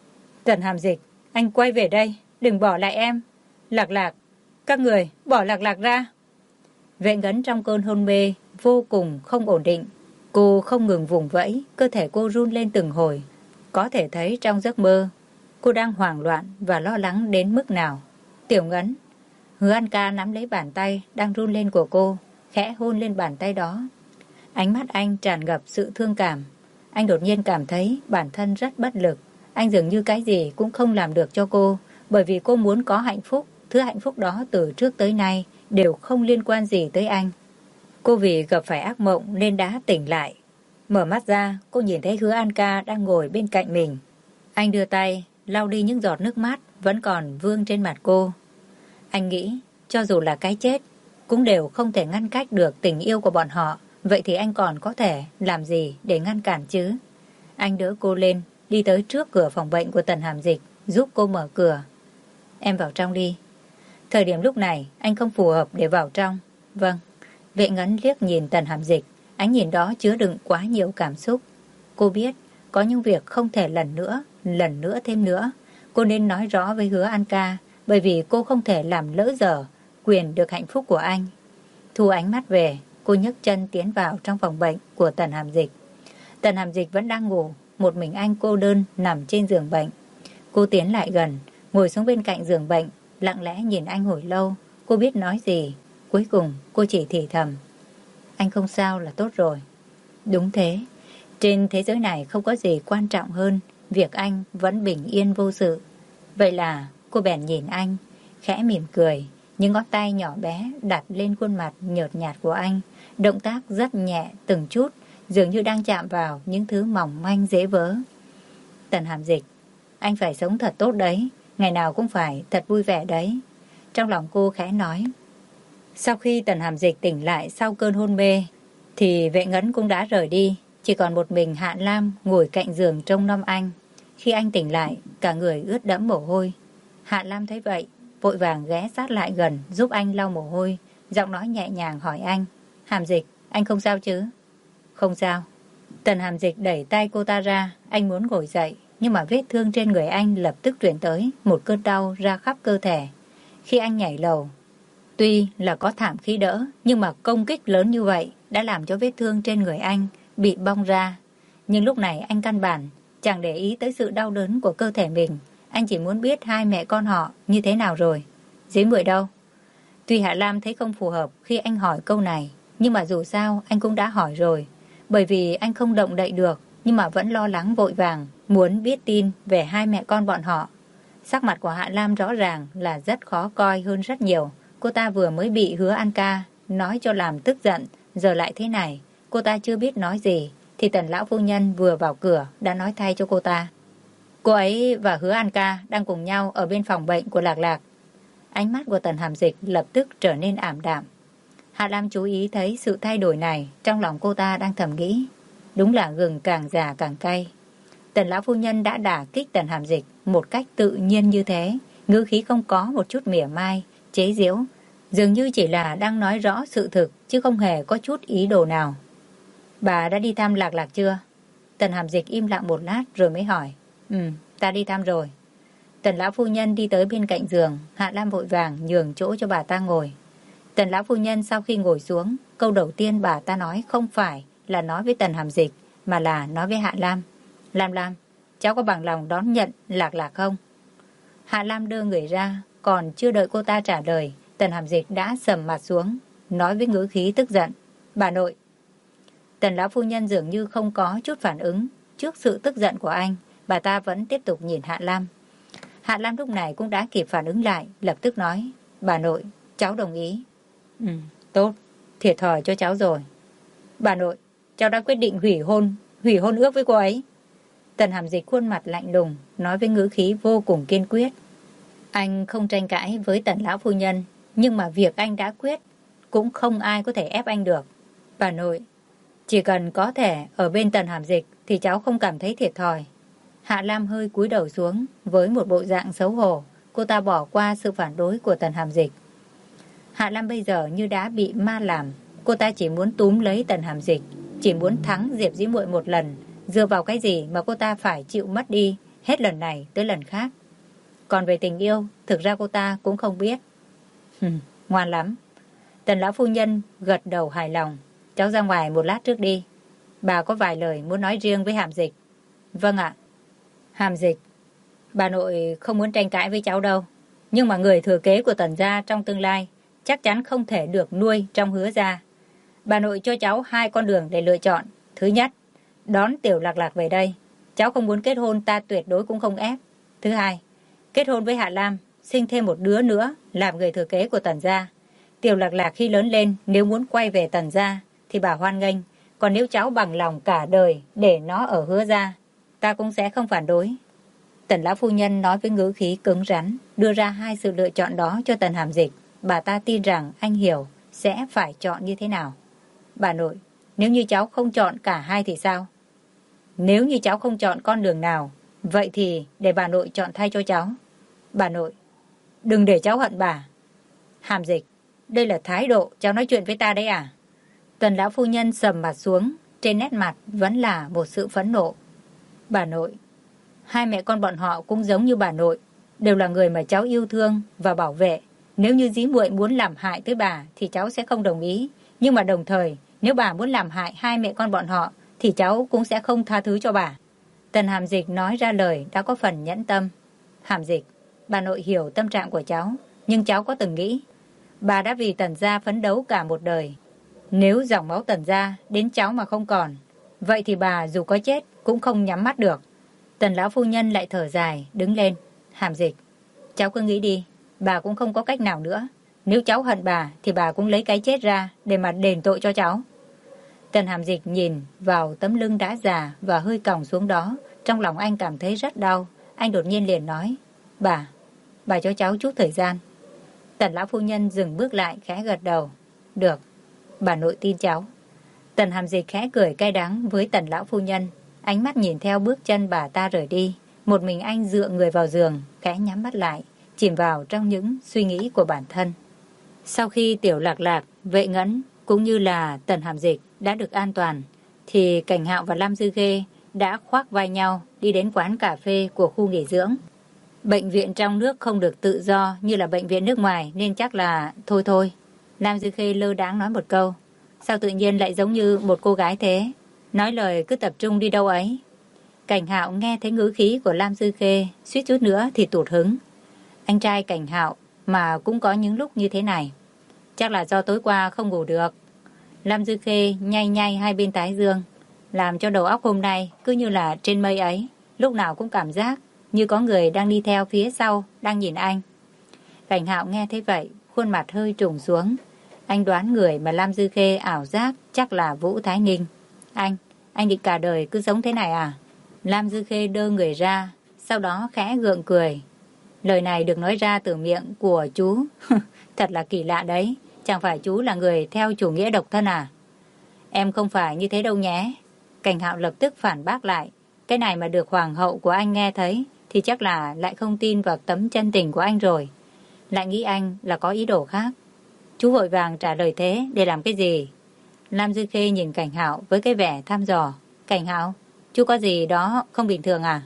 Speaker 1: Tần Hàm Dịch, anh quay về đây, đừng bỏ lại em. Lạc Lạc, các người bỏ Lạc Lạc ra. Vệ Ngấn trong cơn hôn mê vô cùng không ổn định. Cô không ngừng vùng vẫy, cơ thể cô run lên từng hồi. Có thể thấy trong giấc mơ, cô đang hoảng loạn và lo lắng đến mức nào. Tiểu Ngấn, Hứa An Ca nắm lấy bàn tay đang run lên của cô, khẽ hôn lên bàn tay đó. Ánh mắt anh tràn ngập sự thương cảm. Anh đột nhiên cảm thấy bản thân rất bất lực. Anh dường như cái gì cũng không làm được cho cô, bởi vì cô muốn có hạnh phúc. Thứ hạnh phúc đó từ trước tới nay đều không liên quan gì tới anh. Cô vì gặp phải ác mộng nên đã tỉnh lại. Mở mắt ra, cô nhìn thấy Hứa An Ca đang ngồi bên cạnh mình. Anh đưa tay lau đi những giọt nước mắt vẫn còn vương trên mặt cô. Anh nghĩ, cho dù là cái chết, cũng đều không thể ngăn cách được tình yêu của bọn họ. Vậy thì anh còn có thể làm gì để ngăn cản chứ? Anh đỡ cô lên, đi tới trước cửa phòng bệnh của Tần Hàm Dịch, giúp cô mở cửa. Em vào trong đi. Thời điểm lúc này, anh không phù hợp để vào trong. Vâng. Vệ Ngấn liếc nhìn Tần Hàm Dịch, ánh nhìn đó chứa đựng quá nhiều cảm xúc. Cô biết, có những việc không thể lần nữa thêm nữa. Cô nên nói rõ với Hứa An Ca, bởi vì cô không thể làm lỡ dở quyền được hạnh phúc của anh. Thu ánh mắt về, cô nhấc chân tiến vào trong phòng bệnh của Tần Hàm Dịch. Tần Hàm Dịch vẫn đang ngủ, một mình anh cô đơn nằm trên giường bệnh. Cô tiến lại gần, ngồi xuống bên cạnh giường bệnh, lặng lẽ nhìn anh hồi lâu. Cô biết nói gì. Cuối cùng cô chỉ thì thầm. Anh không sao là tốt rồi. Đúng thế. Trên thế giới này không có gì quan trọng hơn việc anh vẫn bình yên vô sự. Vậy là cô bèn nhìn anh, khẽ mỉm cười, Những ngón tay nhỏ bé đặt lên khuôn mặt nhợt nhạt của anh. Động tác rất nhẹ từng chút, dường như đang chạm vào những thứ mỏng manh dễ vỡ. Tần Hàm Dịch, anh phải sống thật tốt đấy, ngày nào cũng phải thật vui vẻ đấy. Trong lòng cô khẽ nói. Sau khi Tần Hàm Dịch tỉnh lại sau cơn hôn mê, thì Vệ Ngấn cũng đã rời đi. Chỉ còn một mình Hạ Lam ngồi cạnh giường trông nom anh. Khi anh tỉnh lại, cả người ướt đẫm mồ hôi. Hạ Lam thấy vậy, vội vàng ghé sát lại gần giúp anh lau mồ hôi. Giọng nói nhẹ nhàng hỏi anh. Hàm Dịch, anh không sao chứ? Không sao. Tần Hàm Dịch đẩy tay cô ta ra. Anh muốn ngồi dậy, nhưng mà vết thương trên người anh lập tức truyền tới một cơn đau ra khắp cơ thể. Khi anh nhảy lầu, tuy là có thảm khí đỡ, nhưng mà công kích lớn như vậy đã làm cho vết thương trên người anh bị bong ra. Nhưng lúc này anh căn bản chẳng để ý tới sự đau đớn của cơ thể mình. Anh chỉ muốn biết hai mẹ con họ như thế nào rồi. Dĩ Muội đâu? Tuy Hạ Lam thấy không phù hợp khi anh hỏi câu này, nhưng mà dù sao anh cũng đã hỏi rồi. Bởi vì anh không động đậy được, nhưng mà vẫn lo lắng vội vàng, muốn biết tin về hai mẹ con bọn họ. Sắc mặt của Hạ Lam rõ ràng là rất khó coi hơn rất nhiều. Cô ta vừa mới bị Hứa An Ca nói cho làm tức giận, giờ lại thế này. Cô ta chưa biết nói gì, thì Tần lão phu nhân vừa vào cửa đã nói thay cho cô ta. Cô ấy và Hứa An Ca đang cùng nhau ở bên phòng bệnh của Lạc Lạc. Ánh mắt của Tần Hàm Dịch lập tức trở nên ảm đạm. Hạ Lam chú ý thấy sự thay đổi này, trong lòng cô ta đang thầm nghĩ. Đúng là gừng càng già càng cay. Tần lão phu nhân đã đả kích Tần Hàm Dịch một cách tự nhiên như thế, ngữ khí không có một chút mỉa mai, chế giễu, dường như chỉ là đang nói rõ sự thực chứ không hề có chút ý đồ nào. Bà đã đi thăm Lạc Lạc chưa? Tần Hàm Dịch im lặng một lát rồi mới hỏi. Ta đi thăm rồi. Tần lão phu nhân đi tới bên cạnh giường. Hạ Lam vội vàng nhường chỗ cho bà ta ngồi. Tần lão phu nhân sau khi ngồi xuống, câu đầu tiên bà ta nói không phải là nói với Tần Hàm Dịch, mà là nói với Hạ Lam. Lam, cháu có bằng lòng đón nhận Lạc Lạc không? Hạ Lam đưa người ra, còn chưa đợi cô ta trả lời, Tần Hàm Dịch đã sầm mặt xuống, nói với ngữ khí tức giận. Bà nội. Tần lão phu nhân dường như không có chút phản ứng trước sự tức giận của anh. Bà ta vẫn tiếp tục nhìn Hạ Lam. Hạ Lam lúc này cũng đã kịp phản ứng lại, lập tức nói. Bà nội, cháu đồng ý. Tốt, thiệt thòi cho cháu rồi. Bà nội, cháu đã quyết định hủy hôn ước với cô ấy. Tần Hàm Dịch khuôn mặt lạnh lùng, nói với ngữ khí vô cùng kiên quyết. Anh không tranh cãi với Tần lão phu nhân, nhưng mà việc anh đã quyết cũng không ai có thể ép anh được. Bà nội, chỉ cần có thể ở bên Tần Hàm Dịch thì cháu không cảm thấy thiệt thòi. Hạ Lam hơi cúi đầu xuống với một bộ dạng xấu hổ. Cô ta bỏ qua sự phản đối của Tần Hàm Dịch. Hạ Lam bây giờ như đã bị ma làm. Cô ta chỉ muốn túm lấy Tần Hàm Dịch, chỉ muốn thắng Diệp Dĩ Muội một lần. Dựa vào cái gì mà cô ta phải chịu mất đi hết lần này tới lần khác. Còn về tình yêu, thực ra cô ta cũng không biết. Ngoan lắm. Tần lão phu nhân gật đầu hài lòng. Cháu ra ngoài một lát trước đi. Bà có vài lời muốn nói riêng với Hàm Dịch. Vâng ạ. Hàm Dịch, bà nội không muốn tranh cãi với cháu đâu. Nhưng mà người thừa kế của Tần gia trong tương lai chắc chắn không thể được nuôi trong Hứa gia. Bà nội cho cháu hai con đường để lựa chọn. Thứ nhất, đón Tiểu Lạc Lạc về đây. Cháu không muốn kết hôn, ta tuyệt đối cũng không ép. Thứ hai, kết hôn với Hạ Lam, sinh thêm một đứa nữa làm người thừa kế của Tần gia. Tiểu Lạc Lạc khi lớn lên, nếu muốn quay về Tần gia thì bà hoan nghênh. Còn nếu cháu bằng lòng cả đời để nó ở Hứa gia, ta cũng sẽ không phản đối. Tần lão phu nhân nói với ngữ khí cứng rắn, đưa ra hai sự lựa chọn đó cho Tần Hàm Dịch. Bà ta tin rằng anh hiểu sẽ phải chọn như thế nào. Bà nội, nếu như cháu không chọn cả hai thì sao? Nếu như cháu không chọn con đường nào, vậy thì để bà nội chọn thay cho cháu. Bà nội, đừng để cháu hận bà. Hàm Dịch, đây là thái độ cháu nói chuyện với ta đấy à? Tần lão phu nhân sầm mặt xuống, trên nét mặt vẫn là một sự phẫn nộ. Bà nội, hai mẹ con bọn họ cũng giống như bà nội, đều là người mà cháu yêu thương và bảo vệ. Nếu như Dĩ Muội muốn làm hại tới bà thì cháu sẽ không đồng ý. Nhưng mà đồng thời, nếu bà muốn làm hại hai mẹ con bọn họ thì cháu cũng sẽ không tha thứ cho bà. Tần Hàm Dịch nói ra lời đã có phần nhẫn tâm. Hàm Dịch, bà nội hiểu tâm trạng của cháu, nhưng cháu có từng nghĩ bà đã vì Tần gia phấn đấu cả một đời. Nếu dòng máu Tần gia đến cháu mà không còn, vậy thì bà dù có chết cũng không nhắm mắt được. Tần lão phu nhân lại thở dài, đứng lên. Hàm Dịch, cháu cứ nghĩ đi, bà cũng không có cách nào nữa. Nếu cháu hận bà thì bà cũng lấy cái chết ra để mà đền tội cho cháu. Tần Hàm Dịch nhìn vào tấm lưng đã già và hơi còng xuống đó. Trong lòng anh cảm thấy rất đau. Anh đột nhiên liền nói, bà cho cháu chút thời gian. Tần lão phu nhân dừng bước lại, khẽ gật đầu. Được, bà nội tin cháu. Tần Hàm Dịch khẽ cười cay đắng với Tần lão phu nhân. Ánh mắt nhìn theo bước chân bà ta rời đi. Một mình anh dựa người vào giường, khẽ nhắm mắt lại, chìm vào trong những suy nghĩ của bản thân. Sau khi Tiểu Lạc Lạc, Vệ Ngẫn cũng như là Tần Hàm Dịch đã được an toàn, thì Cảnh Hạo và Lam Dư Khê đã khoác vai nhau đi đến quán cà phê của khu nghỉ dưỡng. Bệnh viện trong nước không được tự do như là bệnh viện nước ngoài nên chắc là thôi. Lam Dư Khê lơ đãng nói một câu. Sao tự nhiên lại giống như một cô gái thế? Nói lời cứ tập trung đi đâu ấy. Cảnh Hạo nghe thấy ngữ khí của Lam Dư Khê, suýt chút nữa thì tụt hứng. Anh trai Cảnh Hạo mà cũng có những lúc như thế này. Chắc là do tối qua không ngủ được. Lam Dư Khê nhay hai bên thái dương, làm cho đầu óc hôm nay cứ như là trên mây ấy, lúc nào cũng cảm giác như có người đang đi theo phía sau, đang nhìn anh. Cảnh Hạo nghe thấy vậy, khuôn mặt hơi trùng xuống. Anh đoán người mà Lam Dư Khê ảo giác chắc là Vũ Thái Ninh. Anh định cả đời cứ sống thế này à? Lam Dư Khê đơ người ra, sau đó khẽ gượng cười. Lời này được nói ra từ miệng của chú. Thật là kỳ lạ đấy. Chẳng phải chú là người theo chủ nghĩa độc thân à? Em không phải như thế đâu nhé. Cảnh Hạo lập tức phản bác lại. Cái này mà được hoàng hậu của anh nghe thấy thì chắc là lại không tin vào tấm chân tình của anh rồi. Lại nghĩ anh là có ý đồ khác. Chú vội vàng trả lời thế để làm cái gì? Lam Dư Khê nhìn Cảnh Hạo với cái vẻ thăm dò. Cảnh Hạo, chú có gì đó không bình thường à?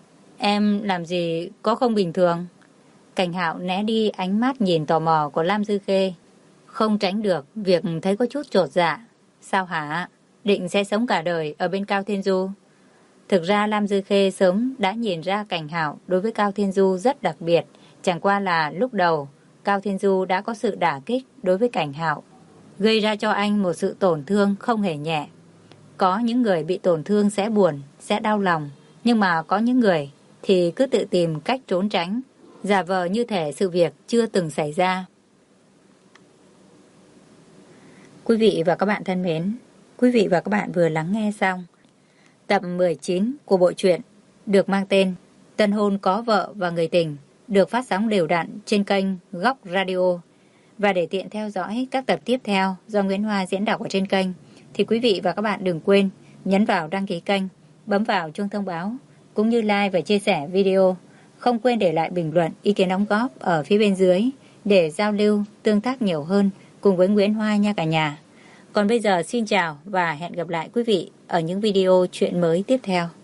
Speaker 1: Em làm gì có không bình thường? Cảnh Hạo né đi ánh mắt nhìn tò mò của Lam Dư Khê. Không tránh được việc thấy có chút chột dạ. Sao hả? Định sẽ sống cả đời ở bên Cao Thiên Du? Thực ra Lam Dư Khê sớm đã nhìn ra Cảnh Hạo đối với Cao Thiên Du rất đặc biệt. Chẳng qua là lúc đầu Cao Thiên Du đã có sự đả kích đối với Cảnh Hạo, gây ra cho anh một sự tổn thương không hề nhẹ. Có những người bị tổn thương sẽ buồn, sẽ đau lòng. Nhưng mà có những người thì cứ tự tìm cách trốn tránh, giả vờ như thể sự việc chưa từng xảy ra. Quý vị và các bạn thân mến, quý vị và các bạn vừa lắng nghe xong tập 19 của bộ truyện được mang tên Tân hôn có vợ và người tình, được phát sóng đều đặn trên kênh Góc Radio. Và để tiện theo dõi các tập tiếp theo do Nguyễn Hoa diễn đọc ở trên kênh, thì quý vị và các bạn đừng quên nhấn vào đăng ký kênh, bấm vào chuông thông báo, cũng như like và chia sẻ video. Không quên để lại bình luận, ý kiến đóng góp ở phía bên dưới để giao lưu, tương tác nhiều hơn cùng với Nguyễn Hoa nha cả nhà. Còn bây giờ xin chào và hẹn gặp lại quý vị ở những video chuyện mới tiếp theo.